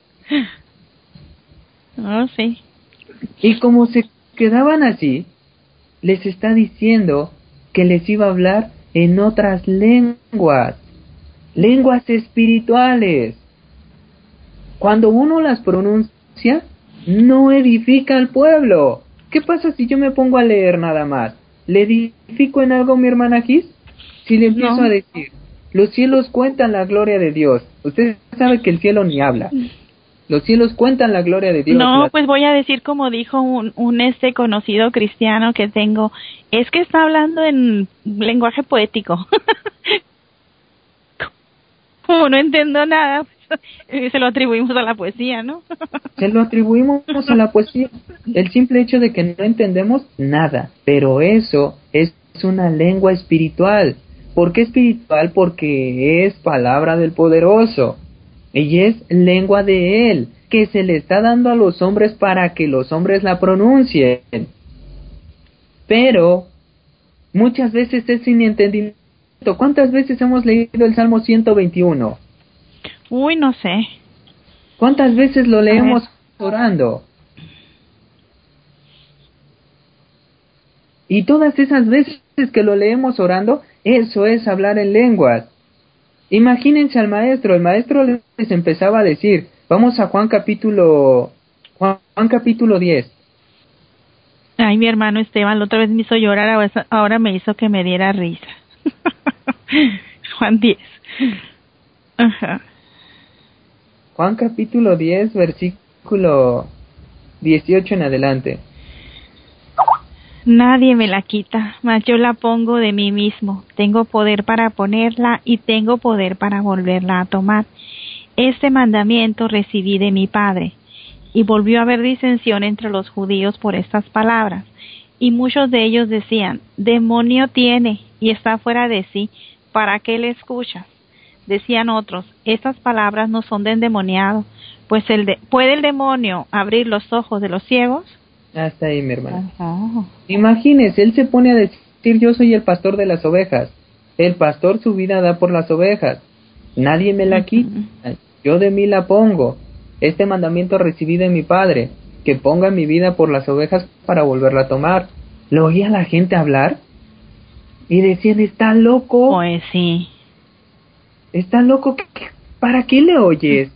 Speaker 2: Oh, sí.
Speaker 1: Y como se quedaban así, les está diciendo que les iba a hablar en otras lenguas, lenguas espirituales. Cuando uno las pronuncia, no edifica al pueblo. ¿Qué pasa si yo me pongo a leer nada más? ¿Le edifico en algo mi hermana Gis? Si le empiezo
Speaker 2: No.
Speaker 1: a decir, los cielos cuentan la gloria de Dios. Usted sabe que el cielo ni habla. Los cielos cuentan la gloria de Dios.
Speaker 2: No, pues voy a decir como dijo un conocido cristiano que tengo, es que está hablando en lenguaje poético. Como no entiendo nada, pues, se lo atribuimos a la poesía, ¿no?
Speaker 1: Se lo atribuimos a la poesía. El simple hecho de que no entendemos nada. Pero eso es una lengua espiritual. ¿Por qué espiritual? Porque es palabra del poderoso. Y es lengua de Él, que se le está dando a los hombres para que los hombres la pronuncien. Pero muchas veces es sin entendimiento. ¿Cuántas veces hemos leído el Salmo 121?
Speaker 2: Uy, no sé.
Speaker 1: ¿Cuántas veces lo leemos orando? Y todas esas veces que lo leemos orando, eso es hablar en lenguas. Imagínense al maestro, el maestro les empezaba a decir, vamos a Juan capítulo 10.
Speaker 2: Ay, mi hermano Esteban, la otra vez me hizo llorar, ahora me hizo que me diera risa. Juan 10. Ajá.
Speaker 1: Juan capítulo 10, versículo 18 en adelante.
Speaker 2: Nadie me la quita, mas yo la pongo de mí mismo. Tengo poder para ponerla y tengo poder para volverla a tomar. Este mandamiento recibí de mi Padre. Y volvió a haber disensión entre los judíos por estas palabras. Y muchos de ellos decían, demonio tiene y está fuera de sí, ¿para qué le escuchas? Decían otros, estas palabras no son de endemoniado, pues ¿puede el demonio abrir los ojos de los ciegos?
Speaker 1: Hasta ahí, mi hermano.
Speaker 2: Ajá.
Speaker 1: Imagínese, él se pone a decir, yo soy el pastor de las ovejas. El pastor su vida da por las ovejas. Nadie me la quita. Yo de mí la pongo. Este mandamiento recibí de mi Padre, que ponga mi vida por las ovejas para volverla a tomar. ¿Lo oía la gente hablar? Y decían, está loco.
Speaker 2: Pues sí.
Speaker 1: Está loco. ¿Para qué le oyes?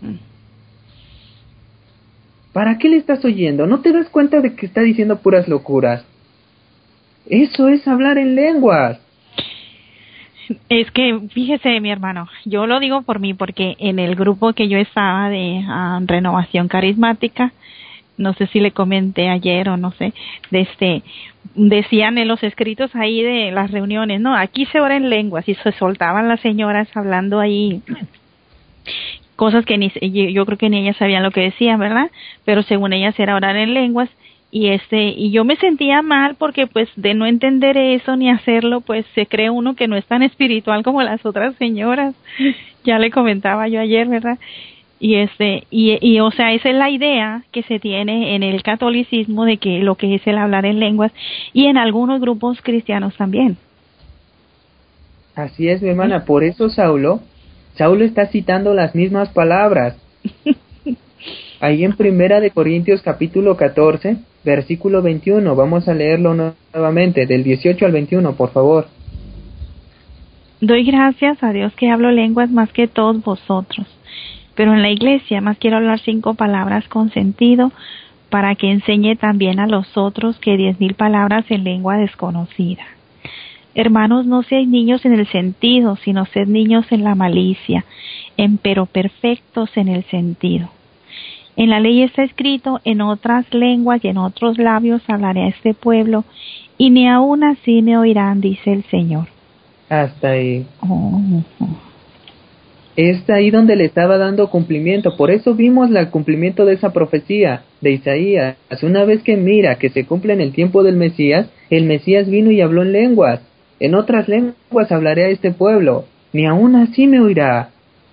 Speaker 1: ¿Para qué le estás oyendo? ¿No te das cuenta de que está diciendo puras locuras? Eso es hablar en lenguas.
Speaker 2: Es que, fíjese, mi hermano, yo lo digo por mí, porque en el grupo que yo estaba de Renovación Carismática, no sé si le comenté ayer o no sé, decían en los escritos ahí de las reuniones, no, aquí se ora en lenguas, y se soltaban las señoras hablando ahí cosas que yo creo que ni ellas sabían lo que decían, ¿verdad? Pero según ellas era orar en lenguas, y yo me sentía mal porque pues de no entender eso ni hacerlo, pues se cree uno que no es tan espiritual como las otras señoras. Ya le comentaba yo ayer, ¿verdad? Y o sea, esa es la idea que se tiene en el catolicismo de que lo que es el hablar en lenguas, y en algunos grupos cristianos también.
Speaker 1: Así es, mi hermana, por eso Saulo está citando las mismas palabras. Ahí en Primera de Corintios capítulo 14, versículo 21, vamos a leerlo nuevamente, del 18 al 21, por favor.
Speaker 2: Doy gracias a Dios que hablo lenguas más que todos vosotros, pero en la iglesia más quiero hablar 5 palabras con sentido, para que enseñe también a los otros que 10,000 palabras en lengua desconocida. Hermanos, no seáis niños en el sentido, sino sed niños en la malicia, pero perfectos en el sentido. En la ley está escrito, en otras lenguas y en otros labios hablaré a este pueblo, y ni aun así me oirán, dice el Señor.
Speaker 1: Hasta ahí. Es ahí donde le estaba dando cumplimiento. Por eso vimos el cumplimiento de esa profecía de Isaías. Una vez que mira que se cumple en el tiempo del Mesías, el Mesías vino y habló en lenguas. En otras lenguas hablaré a este pueblo. ni aún así me oirá.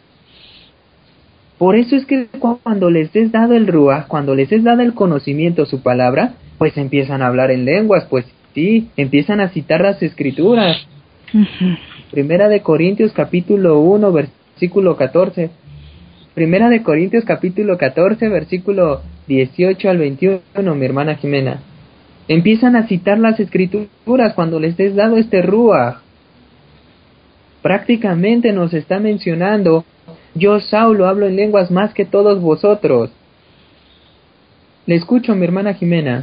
Speaker 1: Por eso es que cuando les es dado el Ruach, cuando les es dado el conocimiento, su palabra, pues empiezan a hablar en lenguas, pues sí, empiezan a citar las escrituras. Primera de Corintios capítulo 1, versículo 14. Primera de Corintios capítulo 14, versículo 18 al 21, mi hermana Jimena. Empiezan a citar las escrituras cuando les es dado este Ruach. Prácticamente nos está mencionando: yo, Saulo, hablo en lenguas más que todos vosotros. Le escucho, mi hermana Jimena.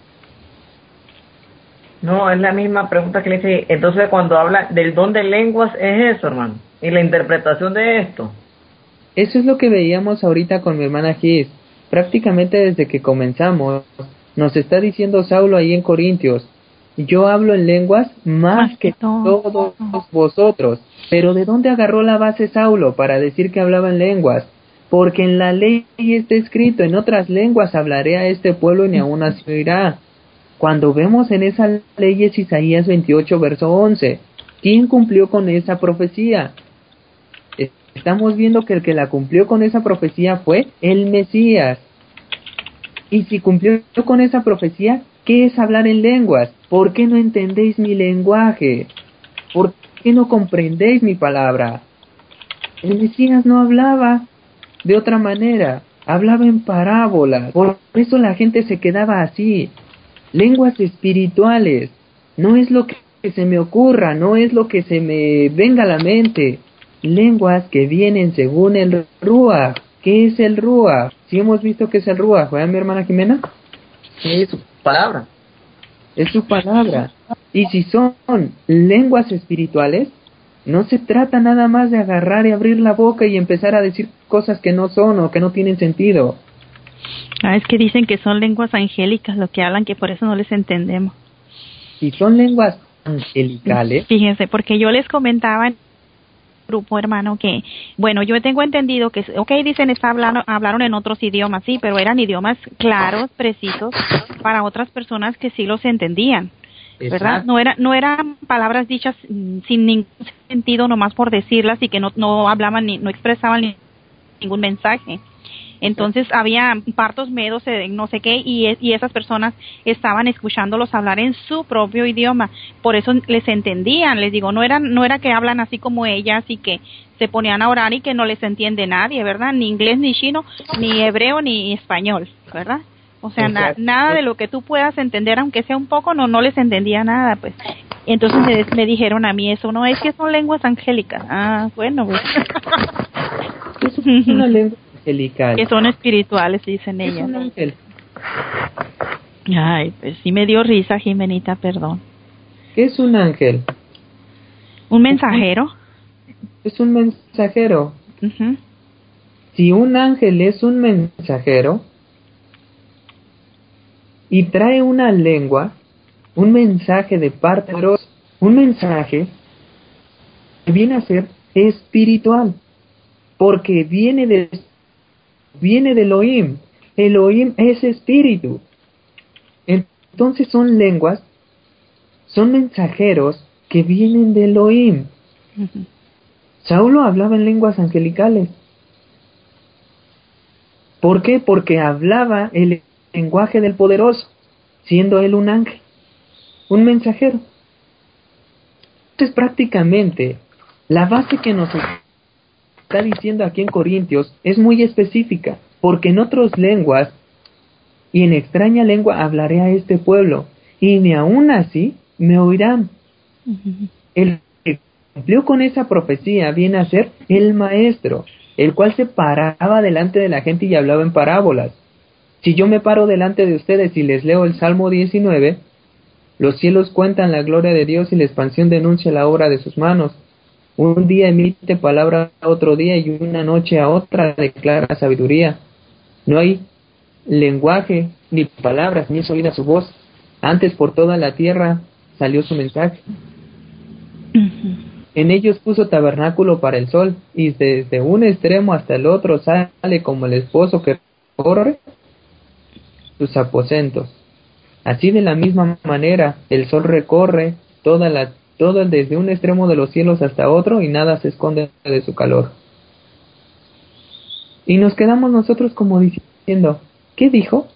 Speaker 3: No, es la misma pregunta que le hice. Entonces, cuando habla del don de lenguas, es eso, hermano. Y la interpretación de esto.
Speaker 1: Eso es lo que veíamos ahorita con mi hermana Gis. Prácticamente desde que comenzamos, nos está diciendo Saulo ahí en Corintios: yo hablo en lenguas más que todos vosotros. Pero ¿de dónde agarró la base Saulo para decir que hablaba en lenguas? Porque en la ley está escrito: en otras lenguas hablaré a este pueblo y ni aun así oirá. Cuando vemos en esa ley es Isaías 28, verso 11. ¿Quién cumplió con esa profecía? Estamos viendo que el que la cumplió con esa profecía fue el Mesías. Y si cumplió con esa profecía, ¿qué es hablar en lenguas? ¿Por qué no entendéis mi lenguaje? ¿Por qué no comprendéis mi palabra? El Mesías no hablaba de otra manera, hablaba en parábolas. Por eso la gente se quedaba así. Lenguas espirituales. No es lo que se me ocurra, no es lo que se me venga a la mente. Lenguas que vienen según el Ruach. ¿Qué es el Ruach? Si hemos visto que es el Ruach, ¿verdad, mi hermana Jimena?
Speaker 3: Sí, su palabra.
Speaker 1: Es su palabra. Y si son lenguas espirituales, no se trata nada más de agarrar y abrir la boca y empezar a decir cosas que no son o que no tienen sentido.
Speaker 2: Es que dicen que son lenguas angélicas lo que hablan, que por eso no les entendemos.
Speaker 1: Si son lenguas angelicales.
Speaker 2: Fíjense, porque yo les comentaba en el grupo, hermano, que, bueno, yo tengo entendido que, dicen, hablaron en otros idiomas, sí, pero eran idiomas claros, precisos, para otras personas que sí los entendían, ¿verdad?
Speaker 1: Exacto.
Speaker 2: No eran palabras dichas sin ningún sentido, nomás por decirlas, y que no hablaban no expresaban ningún mensaje. Entonces había partos, medos, no sé qué, y esas personas estaban escuchándolos hablar en su propio idioma. Por eso les entendían. Les digo, no era que hablan así como ellas y que se ponían a orar y que no les entiende nadie, ¿verdad? Ni inglés, ni chino, ni hebreo, ni español, ¿verdad? O sea, nada de lo que tú puedas entender, aunque sea un poco, no les entendía nada, pues. Entonces me dijeron a mí eso, no, es que son lenguas angélicas. Ah, bueno, pues.
Speaker 1: Es una lengua angelical.
Speaker 2: Que son espirituales, dicen ellas.
Speaker 1: Es un ángel.
Speaker 2: Ay, pues sí me dio risa, Jimenita, perdón.
Speaker 1: ¿Qué es un ángel?
Speaker 2: ¿Un mensajero?
Speaker 1: Es un mensajero.
Speaker 2: Uh-huh.
Speaker 1: Si un ángel es un mensajero y trae una lengua, un mensaje de parte de Dios, un mensaje que viene a ser espiritual, porque viene del Elohim. Elohim es espíritu. Entonces son lenguas, son mensajeros que vienen de Elohim.
Speaker 2: Uh-huh.
Speaker 1: Saulo hablaba en lenguas angelicales. ¿Por qué? Porque hablaba el lenguaje del poderoso, siendo él un ángel, un mensajero. Entonces prácticamente la base que nos está diciendo aquí en Corintios es muy específica, porque en otras lenguas y en extraña lengua hablaré a este pueblo, y ni aún así me oirán.
Speaker 2: Uh-huh.
Speaker 1: El que cumplió con esa profecía viene a ser el maestro, el cual se paraba delante de la gente y hablaba en parábolas. Si yo me paro delante de ustedes y les leo el Salmo 19, los cielos cuentan la gloria de Dios y la expansión denuncia la obra de sus manos. Un día emite palabra a otro día y una noche a otra declara sabiduría. No hay lenguaje, ni palabras, ni es oída su voz. Antes por toda la tierra salió su mensaje.
Speaker 2: Uh-huh.
Speaker 1: En ellos puso tabernáculo para el sol, y desde un extremo hasta el otro sale como el esposo que corre sus aposentos. Así de la misma manera, el sol recorre toda la todo desde un extremo de los cielos hasta otro, y nada se esconde de su calor. Y nos quedamos nosotros como diciendo, ¿qué dijo?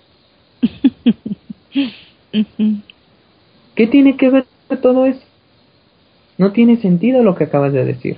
Speaker 1: ¿Qué tiene que ver todo eso? No tiene sentido lo que acabas de decir.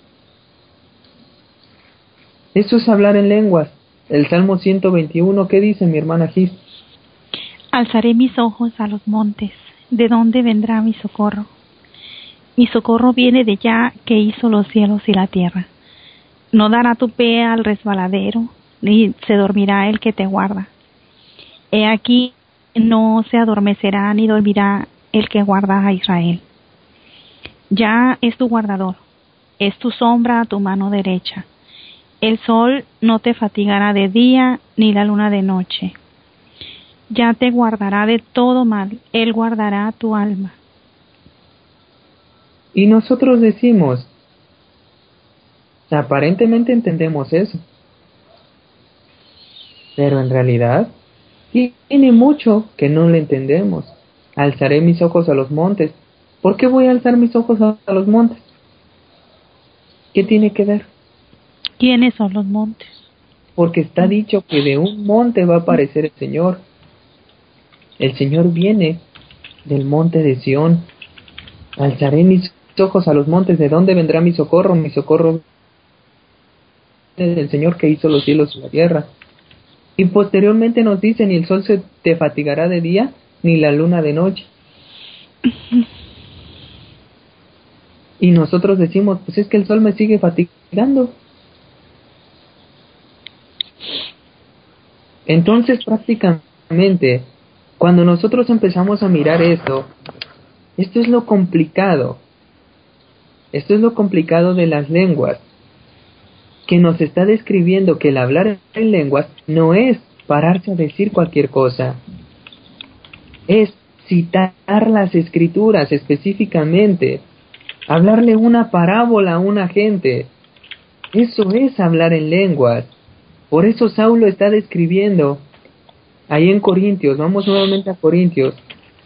Speaker 1: Eso es hablar en lenguas. El Salmo 121, ¿qué dice mi hermana Gis?
Speaker 2: Alzaré mis ojos a los montes. ¿De dónde vendrá mi socorro? Mi socorro viene de Yah, que hizo los cielos y la tierra. No dará tu pie al resbaladero, ni se dormirá el que te guarda. He aquí, no se adormecerá ni dormirá el que guarda a Israel. Yah es tu guardador, es tu sombra a tu mano derecha. El sol no te fatigará de día, ni la luna de noche. Yah te guardará de todo mal, Él guardará tu alma.
Speaker 1: Y nosotros decimos, aparentemente entendemos eso, pero en realidad tiene mucho que no le entendemos. Alzaré mis ojos a los montes. ¿Por qué voy a alzar mis ojos a los montes? ¿Qué tiene que ver?
Speaker 2: ¿Quiénes son los montes?
Speaker 1: Porque está dicho que de un monte va a aparecer el Señor. El Señor viene del monte de Sión. Alzaré mis ojos a los montes. ¿De dónde vendrá mi socorro? Mi socorro viene del Señor que hizo los cielos y la tierra. Y posteriormente nos dice, ni el sol se te fatigará de día, ni la luna de noche. Y nosotros decimos, pues es que el sol me sigue fatigando. Entonces prácticamente, cuando nosotros empezamos a mirar esto es lo complicado. Esto es lo complicado de las lenguas, que nos está describiendo que el hablar en lenguas no es pararse a decir cualquier cosa, es citar las escrituras específicamente, hablarle una parábola a una gente. Eso es hablar en lenguas. Por eso Saulo está describiendo ahí en Corintios. Vamos nuevamente a Corintios.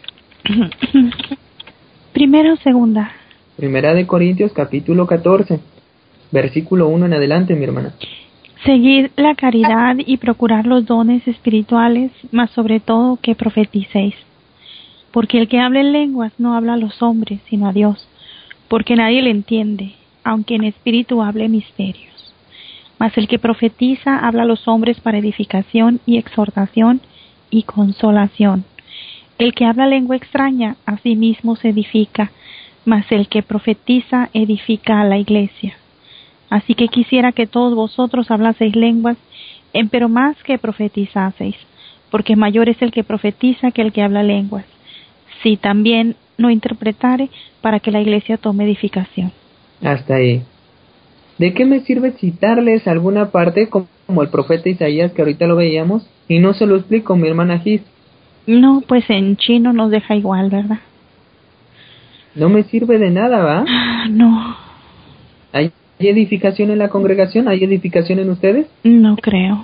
Speaker 2: Primera o segunda.
Speaker 1: Primera de Corintios, capítulo 14, versículo 1 en adelante, mi hermana.
Speaker 2: Seguid la caridad y procurar los dones espirituales, mas sobre todo que profeticéis. Porque el que habla en lenguas no habla a los hombres, sino a Dios, porque nadie le entiende, aunque en espíritu hable misterios. Mas el que profetiza habla a los hombres para edificación y exhortación y consolación. El que habla lengua extraña a sí mismo se edifica, mas el que profetiza edifica a la iglesia. Así que quisiera que todos vosotros hablaseis lenguas, empero más que profetizaseis, porque mayor es el que profetiza que el que habla lenguas, si también no interpretare, para que la iglesia tome edificación.
Speaker 1: Hasta ahí. ¿De qué me sirve citarles alguna parte como el profeta Isaías, que ahorita lo veíamos, y no se lo explico, mi hermana Gis?
Speaker 2: No, pues en chino nos deja igual, ¿verdad?
Speaker 1: No me sirve de nada, ¿va?
Speaker 2: No.
Speaker 1: ¿Hay edificación en la congregación? ¿Hay edificación en ustedes?
Speaker 2: No creo.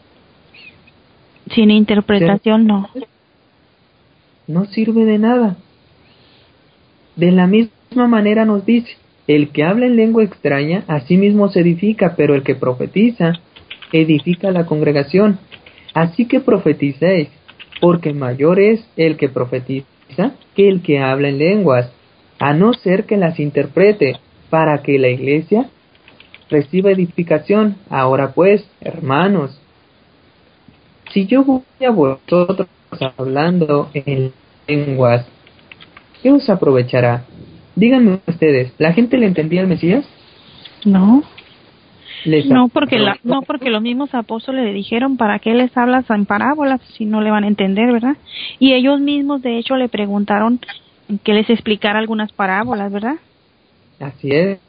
Speaker 2: Sin interpretación, no.
Speaker 1: No sirve de nada. De la misma manera nos dice, el que habla en lengua extraña, a sí mismo se edifica, pero el que profetiza, edifica a la congregación. Así que profeticéis, porque mayor es el que profetiza que el que habla en lenguas, a no ser que las interprete, para que la iglesia reciba edificación. Ahora pues, hermanos, si yo voy a vosotros hablando en lenguas, ¿qué os aprovechará? Díganme ustedes, ¿la gente le entendía al Mesías?
Speaker 2: No. No, porque los mismos apóstoles le dijeron, ¿para qué les hablas en parábolas si no le van a entender, verdad? Y ellos mismos, de hecho, le preguntaron que les explicara algunas parábolas, ¿verdad?
Speaker 1: Así es.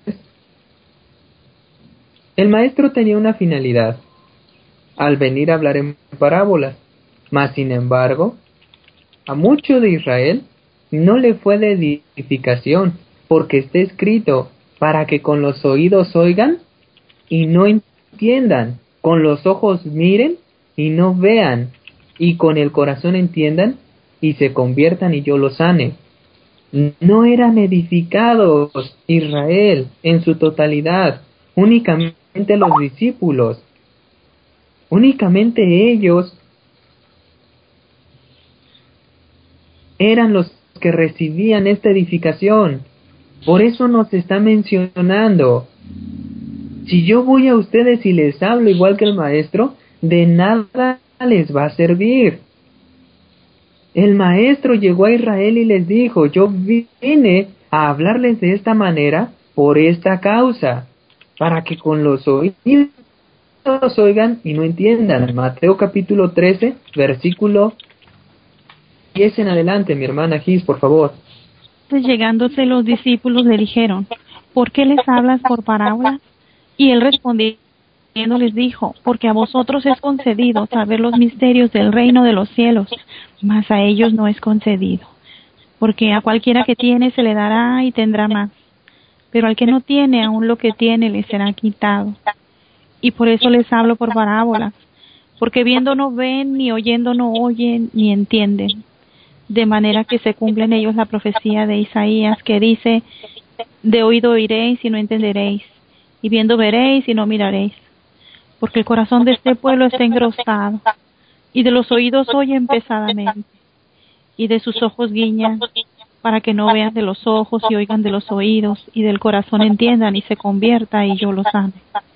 Speaker 1: El maestro tenía una finalidad, al venir a hablar en parábolas, mas sin embargo, a mucho de Israel no le fue de edificación, porque está escrito, para que con los oídos oigan y no entiendan, con los ojos miren y no vean, y con el corazón entiendan y se conviertan y yo los sane. No eran edificados Israel en su totalidad, únicamente los discípulos, únicamente ellos eran los que recibían esta edificación. Por eso nos está mencionando, si yo voy a ustedes y les hablo igual que el maestro, de nada les va a servir. El maestro llegó a Israel y les dijo, yo vine a hablarles de esta manera por esta causa, para que con los oídos oigan y no entiendan. Mateo capítulo 13, versículo 10 en adelante, mi hermana Gis, por favor.
Speaker 2: Pues llegándose los discípulos le dijeron, ¿por qué les hablas por parábolas? Y él respondiendo les dijo, porque a vosotros es concedido saber los misterios del reino de los cielos, mas a ellos no es concedido. Porque a cualquiera que tiene se le dará y tendrá más, pero al que no tiene, aun lo que tiene le será quitado. Y por eso les hablo por parábolas, porque viendo no ven, ni oyendo no oyen, ni entienden. De manera que se cumple en ellos la profecía de Isaías, que dice, de oído oiréis y no entenderéis, y viendo veréis y no miraréis. Porque el corazón de este pueblo está engrosado, y de los oídos oyen pesadamente, y de sus ojos guiñan, para que no vean de los ojos y oigan de los oídos, y del corazón entiendan y se convierta, y yo los ame.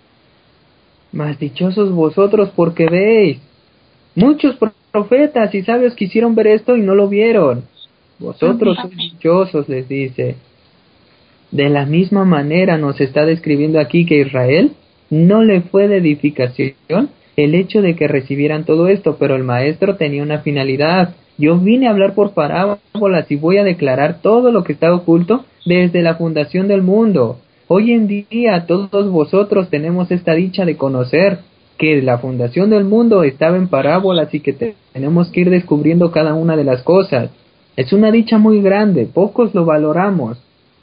Speaker 1: Mas dichosos vosotros porque veis. Muchos profetas y sabios quisieron ver esto y no lo vieron. Vosotros sois dichosos, les dice. De la misma manera nos está describiendo aquí que Israel no le fue de edificación el hecho de que recibieran todo esto, pero el maestro tenía una finalidad. Yo vine a hablar por parábolas y voy a declarar todo lo que está oculto desde la fundación del mundo. Hoy en día todos vosotros tenemos esta dicha de conocer que la fundación del mundo estaba en parábolas y que tenemos que ir descubriendo cada una de las cosas. Es una dicha muy grande, pocos lo valoramos.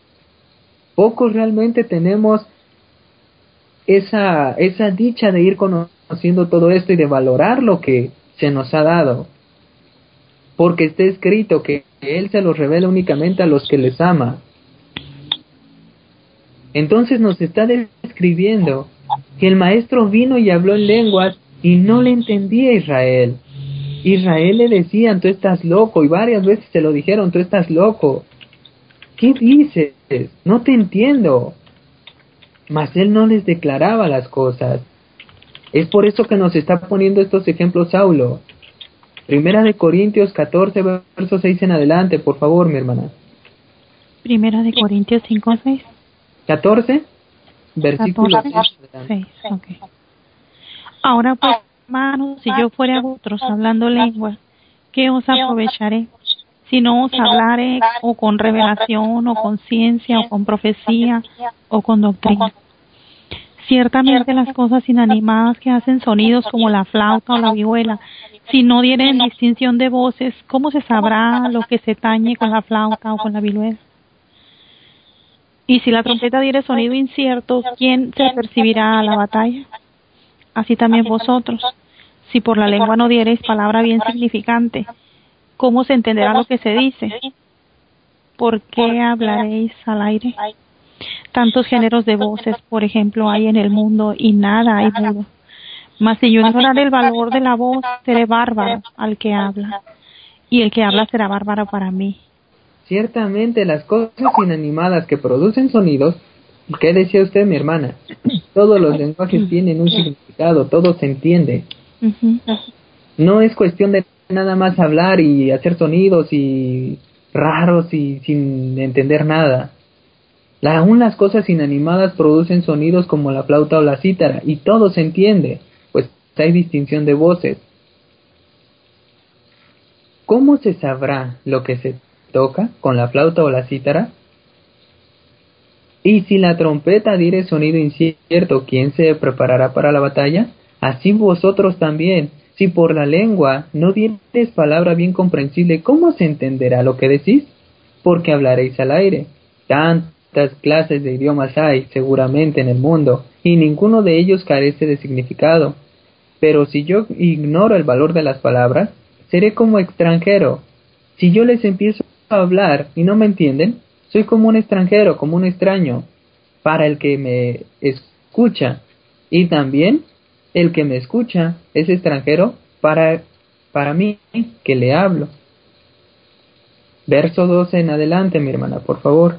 Speaker 1: Pocos realmente tenemos esa dicha de ir conociendo todo esto y de valorar lo que se nos ha dado. Porque está escrito que Él se los revela únicamente a los que les ama. Entonces nos está describiendo que el maestro vino y habló en lenguas y no le entendía a Israel. Israel le decían, tú estás loco, y varias veces se lo dijeron, tú estás loco. ¿Qué dices? No te entiendo. Mas él no les declaraba las cosas. Es por eso que nos está poniendo estos ejemplos Saulo. Primera de Corintios 14, verso 6 en adelante, por favor, mi hermana.
Speaker 2: Primera de Corintios 5, 6.
Speaker 1: 14, versículo
Speaker 2: 6, okay. Ahora pues, hermanos, si yo fuera a vosotros hablando lengua, ¿qué os aprovecharé? Si no os hablare o con revelación, o con ciencia, o con profecía, o con doctrina. Ciertamente las cosas inanimadas que hacen sonidos como la flauta o la vihuela, si no dieren distinción de voces, ¿cómo se sabrá lo que se tañe con la flauta o con la vihuela? Y si la trompeta diere sonido incierto, ¿quién se percibirá a la batalla? Así también vosotros, si por la lengua no diereis palabra bien significante, ¿cómo se entenderá lo que se dice? ¿Por qué hablaréis al aire? Tantos géneros de voces, por ejemplo, hay en el mundo y nada hay mudo. Mas si yo ignorare el valor de la voz, seré bárbaro al que habla, y el que habla será bárbaro para mí.
Speaker 1: Ciertamente las cosas inanimadas que producen sonidos, ¿qué decía usted, mi hermana? Todos los lenguajes tienen un significado, todo se entiende. No es cuestión de nada más hablar y hacer sonidos y raros y sin entender nada. Aún las cosas inanimadas producen sonidos como la flauta o la cítara y todo se entiende, pues hay distinción de voces. ¿Cómo se sabrá lo que se toca con la flauta o la cítara? Y si la trompeta diere sonido incierto, ¿quién se preparará para la batalla? Así vosotros también, si por la lengua no diereis palabra bien comprensible, ¿cómo se entenderá lo que decís? Porque hablaréis al aire. Tantas clases de idiomas hay, seguramente, en el mundo, y ninguno de ellos carece de significado. Pero si yo ignoro el valor de las palabras, seré como extranjero. Si yo les empiezo hablar y no me entienden, soy como un extranjero, como un extraño, para el que me escucha. Y también el que me escucha es extranjero para mí, que le hablo. Verso 12 en adelante, mi hermana, por favor.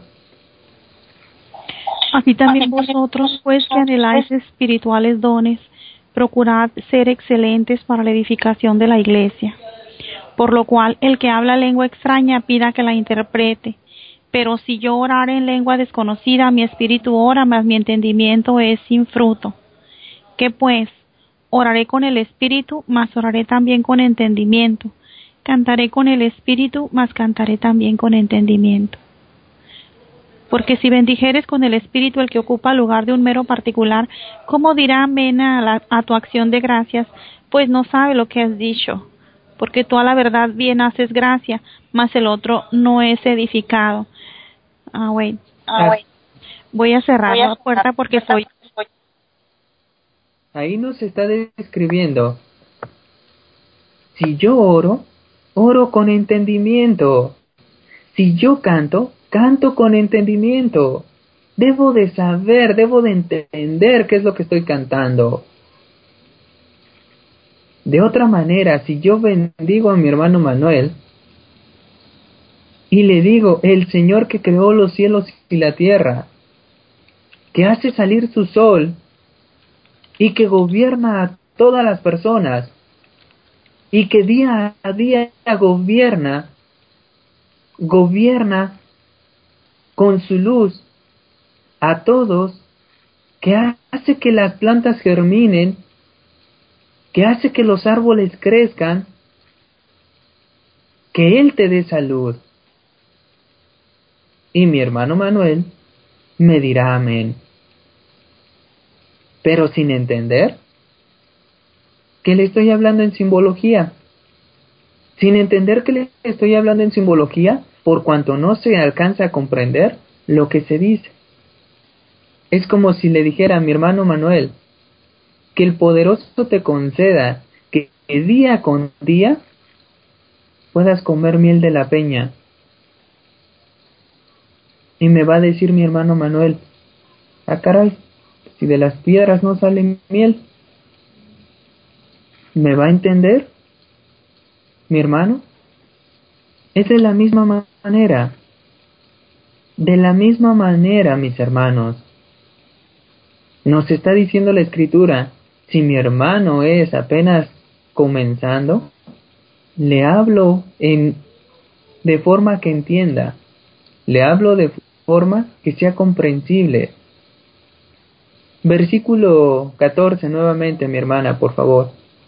Speaker 2: Así también vosotros, pues que anheláis espirituales dones, procurad ser excelentes para la edificación de la iglesia. Por lo cual, el que habla lengua extraña pida que la interprete. Pero si yo orare en lengua desconocida, mi espíritu ora, mas mi entendimiento es sin fruto. ¿Qué pues? Oraré con el espíritu, mas oraré también con entendimiento. Cantaré con el espíritu, mas cantaré también con entendimiento. Porque si bendijeres con el espíritu el que ocupa el lugar de un mero particular, ¿cómo dirá amén a tu acción de gracias? Pues no sabe lo que has dicho. Porque tú a la verdad bien haces gracia, mas el otro no es edificado. Voy a cerrar la puerta porque soy...
Speaker 1: Ahí nos está describiendo. Si yo oro, oro con entendimiento. Si yo canto, canto con entendimiento. Debo de saber, debo de entender qué es lo que estoy cantando. De otra manera, si yo bendigo a mi hermano Manuel y le digo, el Señor que creó los cielos y la tierra, que hace salir su sol y que gobierna a todas las personas y que día a día gobierna con su luz a todos, que hace que las plantas germinen, que hace que los árboles crezcan, que Él te dé salud. Y mi hermano Manuel me dirá amén. Pero sin entender que le estoy hablando en simbología. Sin entender que le estoy hablando en simbología, por cuanto no se alcanza a comprender lo que se dice. Es como si le dijera a mi hermano Manuel, que el poderoso te conceda que día con día puedas comer miel de la peña. Y me va a decir mi hermano Manuel, ah caray, si de las piedras no sale miel, ¿me va a entender mi hermano? Es de la misma manera, mis hermanos. Nos está diciendo la Escritura, si mi hermano es apenas comenzando, le hablo de forma que entienda, le hablo de forma que sea comprensible. Versículo 14 nuevamente, mi hermana, por favor.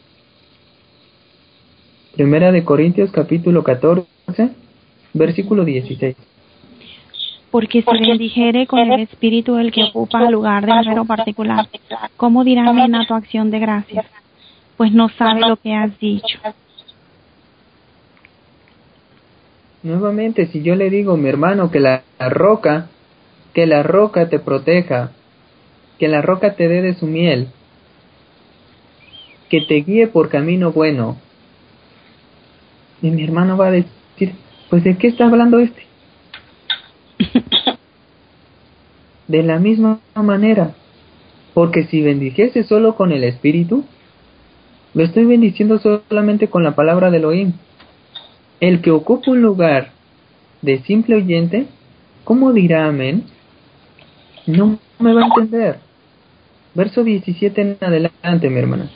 Speaker 1: Primera de Corintios capítulo 14, versículo 16.
Speaker 2: Porque si bendijere con el espíritu el que ocupa el lugar del mero particular, ¿cómo dirá amén a tu acción de gracias? Pues no sabe lo que has dicho.
Speaker 1: Nuevamente, si yo le digo, mi hermano, que la roca te proteja, que la roca te dé de su miel, que te guíe por camino bueno, y mi hermano va a decir, pues ¿de qué está hablando este? De la misma manera, porque si bendijese solo con el espíritu, lo estoy bendiciendo solamente con la palabra de Elohim. El que ocupa un lugar de simple oyente, ¿cómo dirá amén? No me va a entender. Verso 17 en adelante, mi hermana.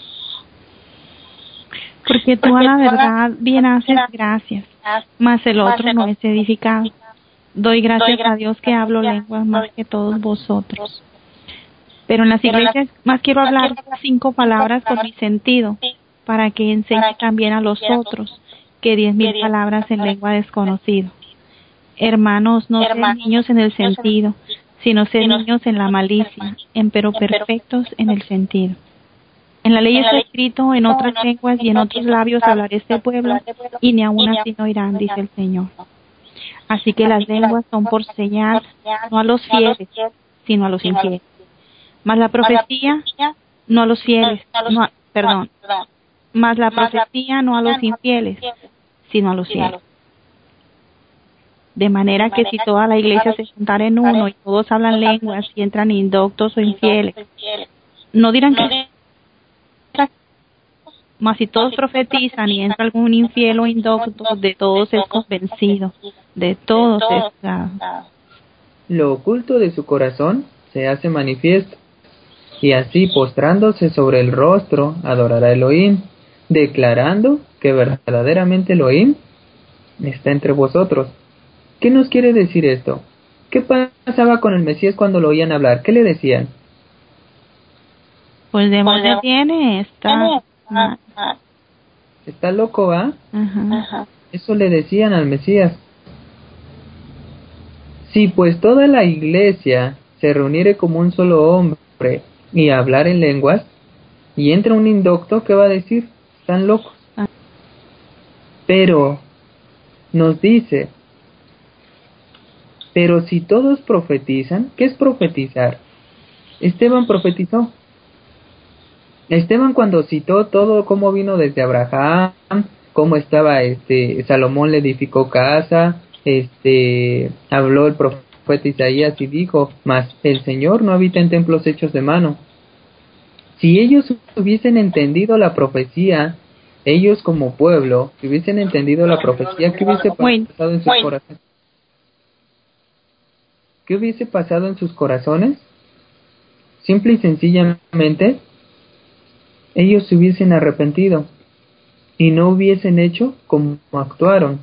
Speaker 2: Porque tú a la verdad bien haces gracias, mas el otro no es edificado. Doy gracias a Dios que hablo lenguas más que todos vosotros. Pero en las iglesias más quiero hablar 5 palabras con mi sentido, para que enseñe también a los otros que 10,000 palabras en lengua desconocida. Hermanos, no sean niños en el sentido, sino sean niños en la malicia, pero perfectos en el sentido. En la ley está escrito, en otras lenguas y en otros labios hablaré este pueblo, y ni aun así no oirán, dice el Señor. Así que las lenguas son por señal, no a los fieles, sino a los infieles. Mas la profecía, no a los fieles, mas la profecía no a los infieles, sino a los fieles. De manera que si toda la iglesia se juntara en uno y todos hablan lenguas y entran indoctos o infieles, no dirán que... Mas si todos profetizan y entra algún infiel o indocto, de todos es convencido, de todos es juzgado.
Speaker 1: Lo oculto de su corazón se hace manifiesto, y así postrándose sobre el rostro adorará a Elohim, declarando que verdaderamente Elohim está entre vosotros. ¿Qué nos quiere decir esto? ¿Qué pasaba con el Mesías cuando lo oían hablar? ¿Qué le decían?
Speaker 2: Pues demonio tiene,
Speaker 1: Está loco, ¿va?
Speaker 2: Ajá.
Speaker 1: Eso le decían al Mesías. Si pues toda la iglesia se reuniere como un solo hombre y hablar en lenguas, y entra un indocto, ¿qué va a decir? Están locos. Pero nos dice, pero si todos profetizan, ¿qué es profetizar? Esteban profetizó. Esteban cuando citó todo cómo vino desde Abraham, cómo estaba Salomón le edificó casa, habló el profeta Isaías y dijo, mas el Señor no habita en templos hechos de mano. Si ellos hubiesen entendido la profecía, ellos como pueblo, si hubiesen entendido la profecía, ¿qué hubiese pasado en sus corazones? ¿Qué hubiese pasado en sus corazones? Simple y sencillamente, ellos se hubiesen arrepentido y no hubiesen hecho como actuaron.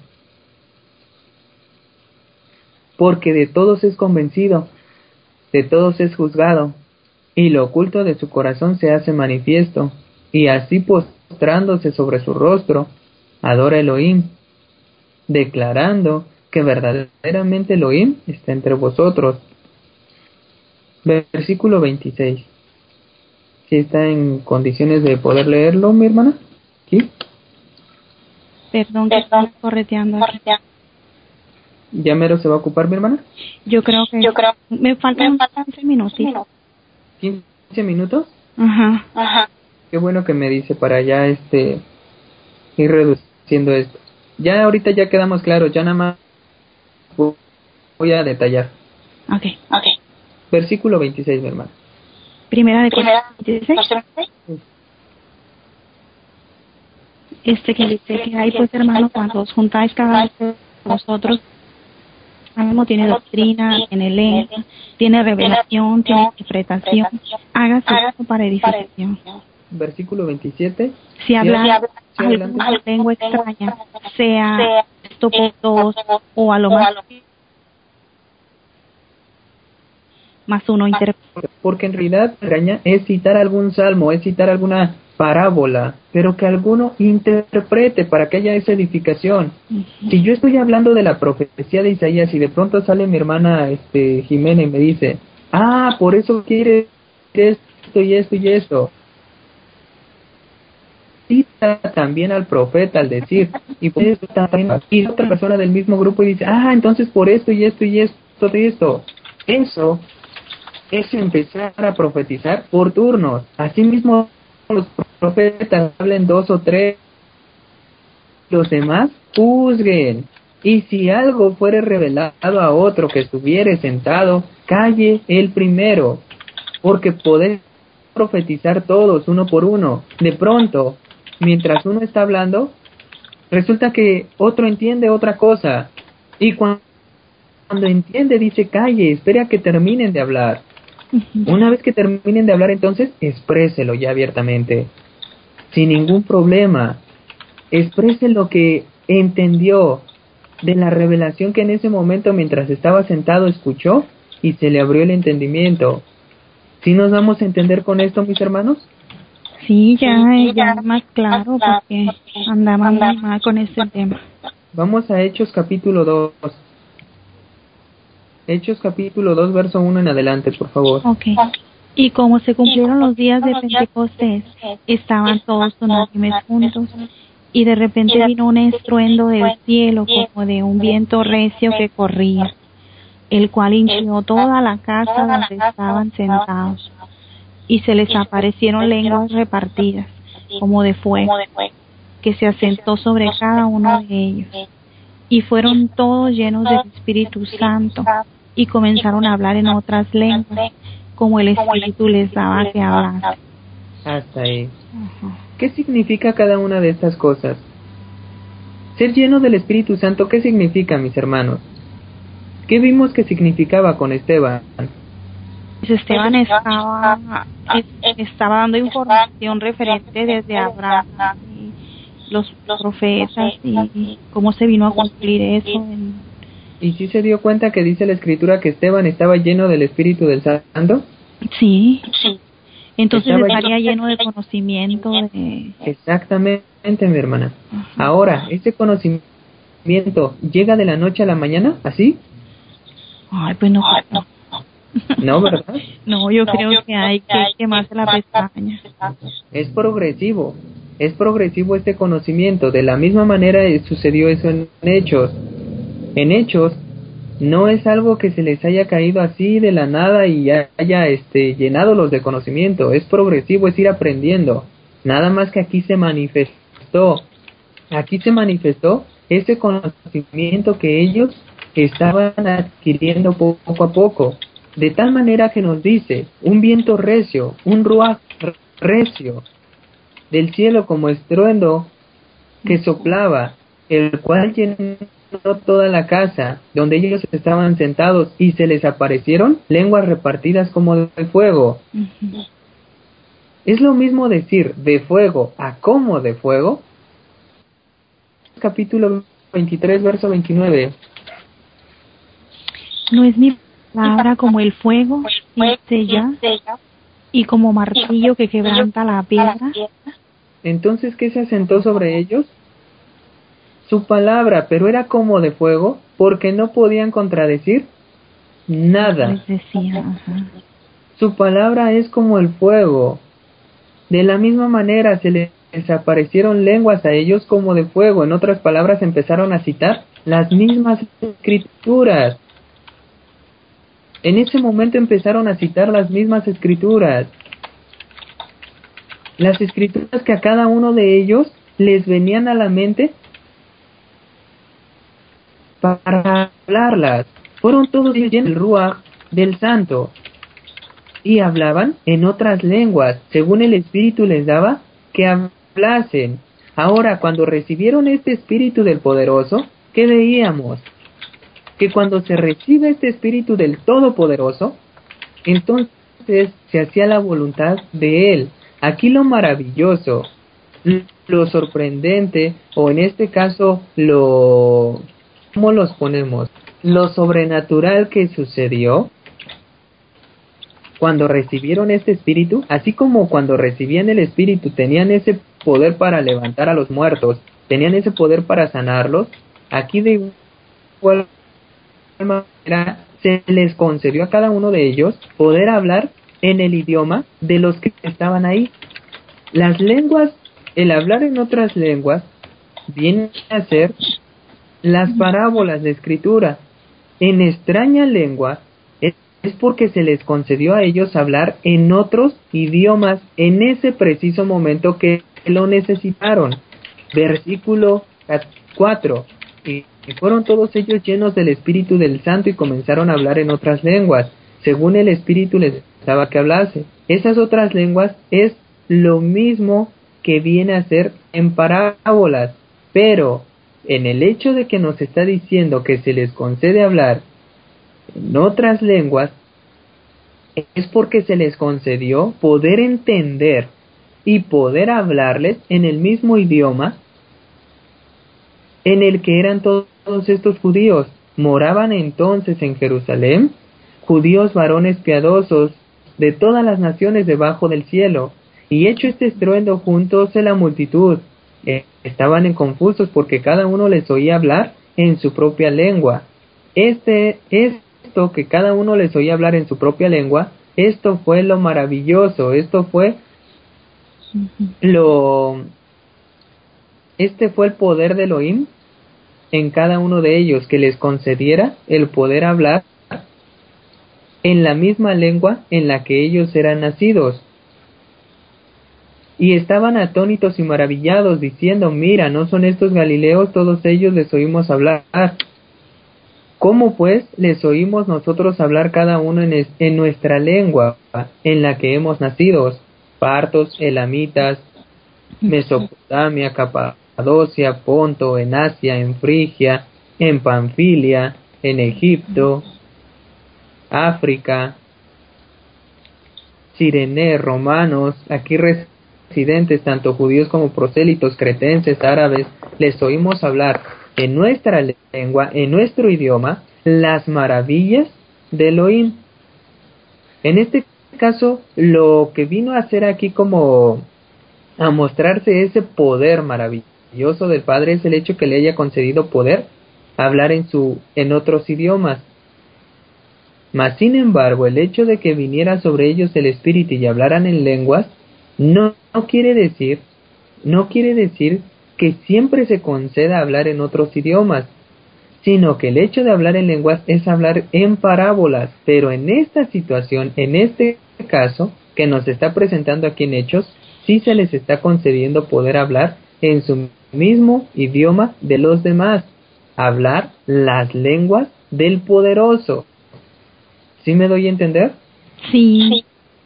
Speaker 1: Porque de todos es convencido, de todos es juzgado, y lo oculto de su corazón se hace manifiesto, y así postrándose sobre su rostro, adora a Elohim, declarando que verdaderamente Elohim está entre vosotros. Versículo 26. ¿Sí está en condiciones de poder leerlo, mi hermana? ¿Sí?
Speaker 2: Perdón que estoy correteando aquí.
Speaker 1: ¿Ya mero se va a ocupar, mi hermana?
Speaker 2: Yo creo me faltan 15 minutitos.
Speaker 1: ¿15 minutos?
Speaker 2: Ajá.
Speaker 1: Qué bueno que me dice para ya ir reduciendo esto. Ya ahorita ya quedamos claros, ya nada más voy a detallar.
Speaker 2: Okay.
Speaker 1: Versículo 26, mi hermana.
Speaker 2: Primera de Corintios 26. Que dice que hay, pues, hermano, cuando os juntáis cada vez de vosotros, algo tiene doctrina, tiene lengua, tiene revelación, tiene interpretación, hágase esto para edificación.
Speaker 1: Versículo 27.
Speaker 2: Si habla alguna lengua extraña, sea esto por dos o a lo más uno interpreta.
Speaker 1: Porque en realidad extraña es citar algún salmo, es citar alguna parábola, pero que alguno interprete para que haya esa edificación. Si yo estoy hablando de la profecía de Isaías y de pronto sale mi hermana Jimena y me dice, por eso quiere esto y esto y esto. Cita también al profeta al decir, y pues también y otra persona del mismo grupo y dice, entonces por esto y esto y esto y esto. Eso es empezar a profetizar por turnos. Asimismo, los profetas hablen 2 o 3, los demás juzguen. Y si algo fuere revelado a otro que estuviere sentado, calle el primero, porque podéis profetizar todos uno por uno. De pronto, mientras uno está hablando, resulta que otro entiende otra cosa. Y cuando entiende, dice, calle, espere a que terminen de hablar. Una vez que terminen de hablar, entonces, expréselo ya abiertamente, sin ningún problema. Exprese lo que entendió de la revelación que en ese momento, mientras estaba sentado, escuchó y se le abrió el entendimiento. ¿Sí nos damos a entender con esto, mis hermanos?
Speaker 2: Sí, ya más claro, porque andaba muy mal con este tema.
Speaker 1: Vamos a Hechos capítulo 2. Hechos capítulo 2, verso 1 en adelante, por favor.
Speaker 2: Okay. Y como se cumplieron los días de Pentecostés, estaban todos unánimes juntos, y de repente vino un estruendo del cielo como de un viento recio que corría, el cual hinchió toda la casa donde estaban sentados, y se les aparecieron lenguas repartidas, como de fuego, que se asentó sobre cada uno de ellos. y fueron todos llenos del Espíritu Santo y comenzaron a hablar en otras lenguas, como el Espíritu les daba que hablar.
Speaker 1: Hasta ahí. ¿Qué significa cada una de estas cosas? Ser lleno del Espíritu Santo, ¿qué significa, mis hermanos? ¿Qué vimos que significaba con Esteban?
Speaker 2: Pues Esteban estaba dando información referente desde Abraham y los profetas y cómo se vino a cumplir eso.
Speaker 1: ¿Y si se dio cuenta que dice la Escritura que Esteban estaba lleno del Espíritu del Santo?
Speaker 2: Sí. Entonces estaría lleno de conocimiento.
Speaker 1: Exactamente, mi hermana. Ahora, ¿ese conocimiento llega de la noche a la mañana? ¿Así?
Speaker 2: Ay, pues no.
Speaker 1: No, ¿verdad?
Speaker 2: No, yo creo que hay que quemarse la pestaña.
Speaker 1: Es progresivo este conocimiento. De la misma manera sucedió eso en Hechos. En Hechos no es algo que se les haya caído así de la nada y haya llenado los de conocimiento. Es progresivo, es ir aprendiendo. Nada más que aquí se manifestó ese conocimiento que ellos estaban adquiriendo poco a poco. De tal manera que nos dice, un viento recio, un ruaj recio del cielo como estruendo que soplaba, el cual llenó toda la casa donde ellos estaban sentados, y se les aparecieron lenguas repartidas como de fuego. Es lo mismo decir de fuego a como de fuego. Capítulo 23, verso 29.
Speaker 2: No es mi palabra como el fuego que sella y como martillo que quebranta la piedra.
Speaker 1: Entonces, ¿qué se asentó sobre ellos? Su palabra, pero era como de fuego, porque no podían contradecir nada.
Speaker 2: Les decía,
Speaker 1: Su palabra es como el fuego. De la misma manera se les aparecieron lenguas a ellos como de fuego. En otras palabras, empezaron a citar las mismas escrituras. En ese momento empezaron a citar las mismas escrituras. Las escrituras que a cada uno de ellos les venían a la mente para hablarlas. Fueron todos llenos del Ruaj del Santo y hablaban en otras lenguas, según el Espíritu les daba que hablasen. Ahora, cuando recibieron este Espíritu del Poderoso, ¿qué veíamos? Que cuando se recibe este Espíritu del Todopoderoso, entonces se hacía la voluntad de Él. Aquí lo maravilloso, lo sorprendente, o en este caso ¿cómo los ponemos? Lo sobrenatural que sucedió cuando recibieron este Espíritu, así como cuando recibían el Espíritu tenían ese poder para levantar a los muertos, tenían ese poder para sanarlos. Aquí de igual manera se les concedió a cada uno de ellos poder hablar en el idioma de los que estaban ahí. Las lenguas, el hablar en otras lenguas, viene a ser las parábolas de Escritura. En extraña lengua es porque se les concedió a ellos hablar en otros idiomas en ese preciso momento que lo necesitaron. Versículo 4. Y fueron todos ellos llenos del Espíritu del Santo y comenzaron a hablar en otras lenguas, según el Espíritu les daba que hablase. Esas otras lenguas es lo mismo que viene a ser en parábolas, pero en el hecho de que nos está diciendo que se les concede hablar en otras lenguas, es porque se les concedió poder entender y poder hablarles en el mismo idioma en el que eran todos estos judíos. Moraban entonces en Jerusalén judíos varones piadosos de todas las naciones debajo del cielo, y hecho este estruendo juntóse la multitud. Estaban confusos porque cada uno les oía hablar en su propia lengua. Esto que cada uno les oía hablar en su propia lengua, esto fue lo maravilloso, este fue el poder de Elohim en cada uno de ellos, que les concediera el poder hablar en la misma lengua en la que ellos eran nacidos. y estaban atónitos y maravillados, diciendo: mira, ¿no son estos galileos? Todos ellos les oímos hablar. ¿Cómo pues les oímos nosotros hablar cada uno en nuestra lengua, en la que hemos nacido? Partos, elamitas, Mesopotamia, Capadocia, Ponto, en Asia, en Frigia, en Panfilia, en Egipto, África, Cirene, romanos, aquí residentes, tanto judíos como prosélitos, cretenses, árabes, les oímos hablar en nuestra lengua, en nuestro idioma, las maravillas de Elohim. En este caso, lo que vino a hacer aquí como a mostrarse ese poder maravilloso del Padre es el hecho que le haya concedido poder hablar en otros idiomas. Mas sin embargo, el hecho de que viniera sobre ellos el Espíritu y hablaran en lenguas no quiere decir que siempre se conceda hablar en otros idiomas, sino que el hecho de hablar en lenguas es hablar en parábolas. Pero en esta situación, en este caso que nos está presentando aquí en Hechos, sí se les está concediendo poder hablar en su mismo idioma de los demás, hablar las lenguas del poderoso. ¿Sí me doy a entender?
Speaker 2: Sí.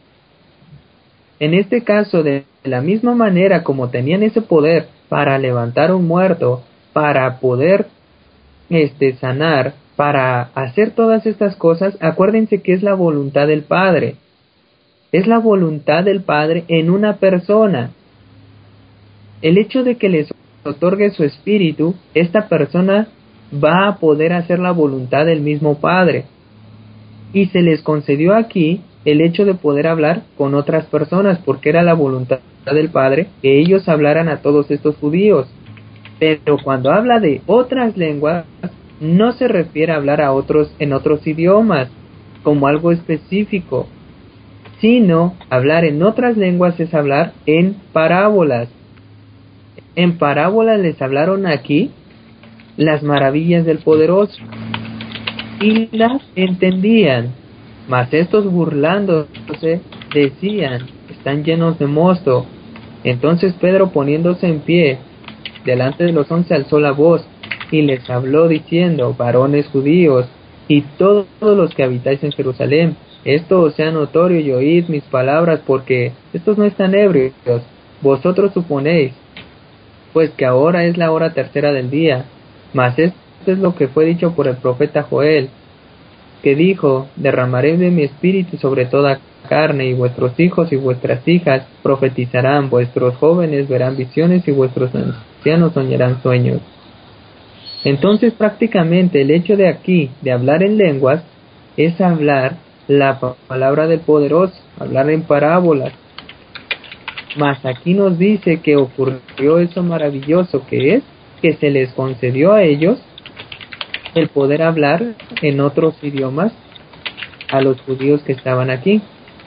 Speaker 1: En este caso, de la misma manera como tenían ese poder para levantar un muerto, para poder sanar, para hacer todas estas cosas, acuérdense que es la voluntad del Padre. Es la voluntad del Padre en una persona. El hecho de que les otorgue su espíritu, esta persona va a poder hacer la voluntad del mismo Padre. Y se les concedió aquí el hecho de poder hablar con otras personas, porque era la voluntad del Padre que ellos hablaran a todos estos judíos. Pero cuando habla de otras lenguas, no se refiere a hablar en otros idiomas, como algo específico, sino hablar en otras lenguas es hablar en parábolas. En parábolas les hablaron aquí las maravillas del poderoso, y las entendían. Mas estos, burlándose, decían: están llenos de mosto. Entonces Pedro, poniéndose en pie delante de los 11, alzó la voz y les habló diciendo: varones judíos y todos los que habitáis en Jerusalén, esto os sea notorio y oíd mis palabras, porque estos no están ebrios. Vosotros suponéis pues que ahora es la hora tercera del día, mas esto es lo que fue dicho por el profeta Joel, que dijo: derramaré de mi espíritu sobre toda carne, y vuestros hijos y vuestras hijas profetizarán, vuestros jóvenes verán visiones y vuestros ancianos soñarán sueños. Entonces prácticamente el hecho de aquí de hablar en lenguas es hablar la palabra del poderoso, hablar en parábolas. Mas aquí nos dice que ocurrió eso maravilloso, que es que se les concedió a ellos el poder hablar en otros idiomas a los judíos que estaban aquí.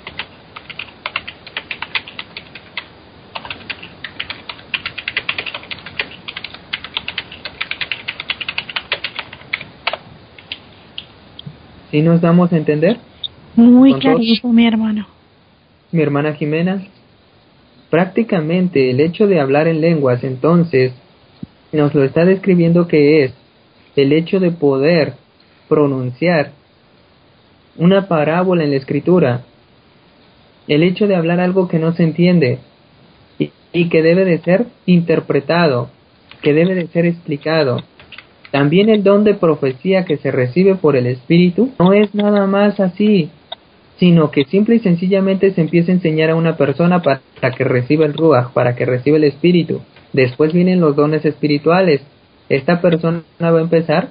Speaker 1: ¿Sí nos damos a entender?
Speaker 2: Muy clarito, mi hermano.
Speaker 1: Mi hermana Jimena, prácticamente el hecho de hablar en lenguas, entonces, nos lo está describiendo que es el hecho de poder pronunciar una parábola en la escritura, el hecho de hablar algo que no se entiende y que debe de ser interpretado, que debe de ser explicado. También el don de profecía que se recibe por el Espíritu no es nada más así, sino que simple y sencillamente se empieza a enseñar a una persona para que reciba el Ruach, para que reciba el Espíritu. Después vienen los dones espirituales. Esta persona va a empezar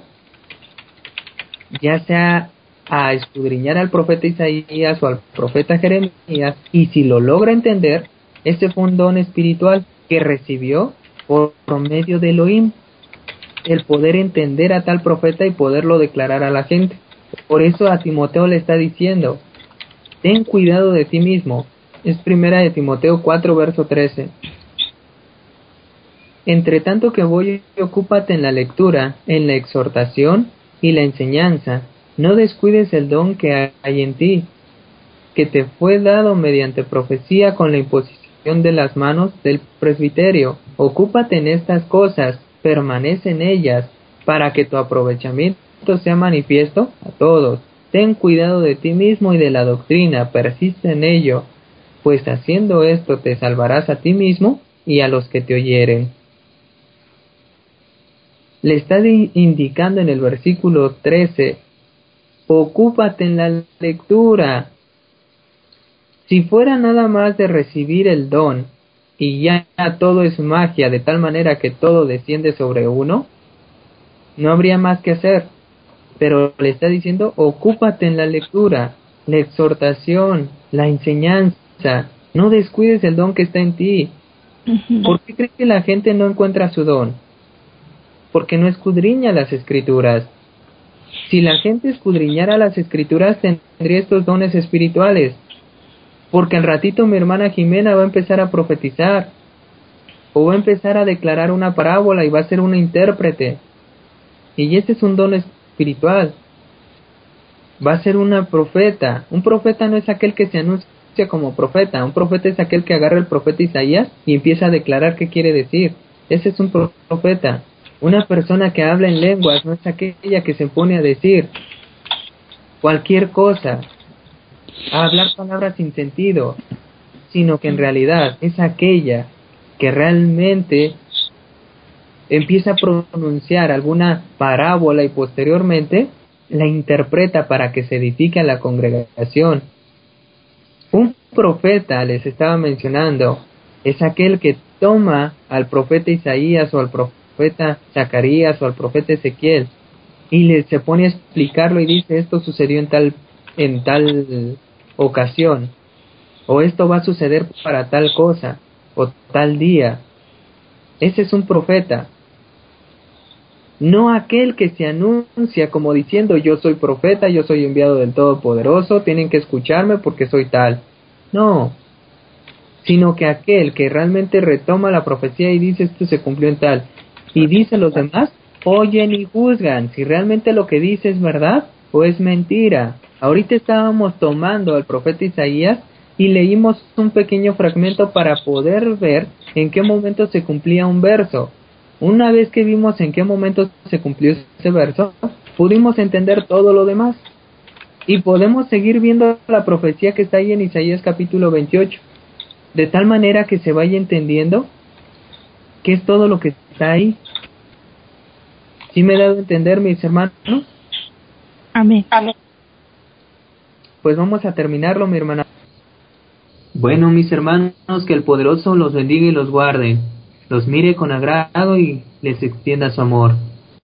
Speaker 1: ya sea a escudriñar al profeta Isaías o al profeta Jeremías, y si lo logra entender, este fue un don espiritual que recibió por medio de Elohim, el poder entender a tal profeta y poderlo declarar a la gente. Por eso a Timoteo le está diciendo: ten cuidado de ti mismo. Es primera de Timoteo 4, verso 13. Entre tanto que voy, ocúpate en la lectura, en la exhortación y la enseñanza. No descuides el don que hay en ti, que te fue dado mediante profecía con la imposición de las manos del presbiterio. Ocúpate en estas cosas, permanece en ellas, para que tu aprovechamiento sea manifiesto a todos. Ten cuidado de ti mismo y de la doctrina, persiste en ello, pues haciendo esto te salvarás a ti mismo y a los que te oyeren. Le está indicando en el versículo 13, ocúpate en la lectura. Si fuera nada más de recibir el don y ya todo es magia, de tal manera que todo desciende sobre uno, no habría más que hacer. Pero le está diciendo, ocúpate en la lectura, la exhortación, la enseñanza. No descuides el don que está en ti. ¿Por qué crees que la gente no encuentra su don? Porque no escudriña las escrituras. Si la gente escudriñara las escrituras, tendría estos dones espirituales. Porque al ratito mi hermana Jimena va a empezar a profetizar, o va a empezar a declarar una parábola y va a ser una intérprete. Y ese es un don espiritual. Va a ser una profeta. Un profeta no es aquel que se anuncia como profeta. Un profeta es aquel que agarra el profeta Isaías y empieza a declarar qué quiere decir. Ese es un profeta. Una persona que habla en lenguas no es aquella que se pone a decir cualquier cosa, a hablar palabras sin sentido, sino que en realidad es aquella que realmente empieza a pronunciar alguna parábola y posteriormente la interpreta para que se edifique a la congregación. Un profeta, les estaba mencionando, es aquel que toma al profeta Isaías o al profeta Zacarías o al profeta Ezequiel y se pone a explicarlo y dice esto sucedió en tal ocasión, o esto va a suceder para tal cosa o tal día. Ese es un profeta. No aquel que se anuncia como diciendo yo soy profeta, yo soy enviado del Todopoderoso, tienen que escucharme porque soy tal. No, sino que aquel que realmente retoma la profecía y dice esto se cumplió en tal. Y dice a los demás, oyen y juzgan si realmente lo que dice es verdad o es mentira. Ahorita estábamos tomando al profeta Isaías y leímos un pequeño fragmento para poder ver en qué momento se cumplía un verso. Una vez que vimos en qué momento se cumplió ese verso, pudimos entender todo lo demás. Y podemos seguir viendo la profecía que está ahí en Isaías capítulo 28, de tal manera que se vaya entendiendo qué es todo lo que está ahí. ¿Sí me he dado a entender, mis hermanos?
Speaker 2: Amén.
Speaker 1: Pues vamos a terminarlo, mi hermana. Bueno, mis hermanos, que el poderoso los bendiga y los guarde, los mire con agrado y les extienda su amor.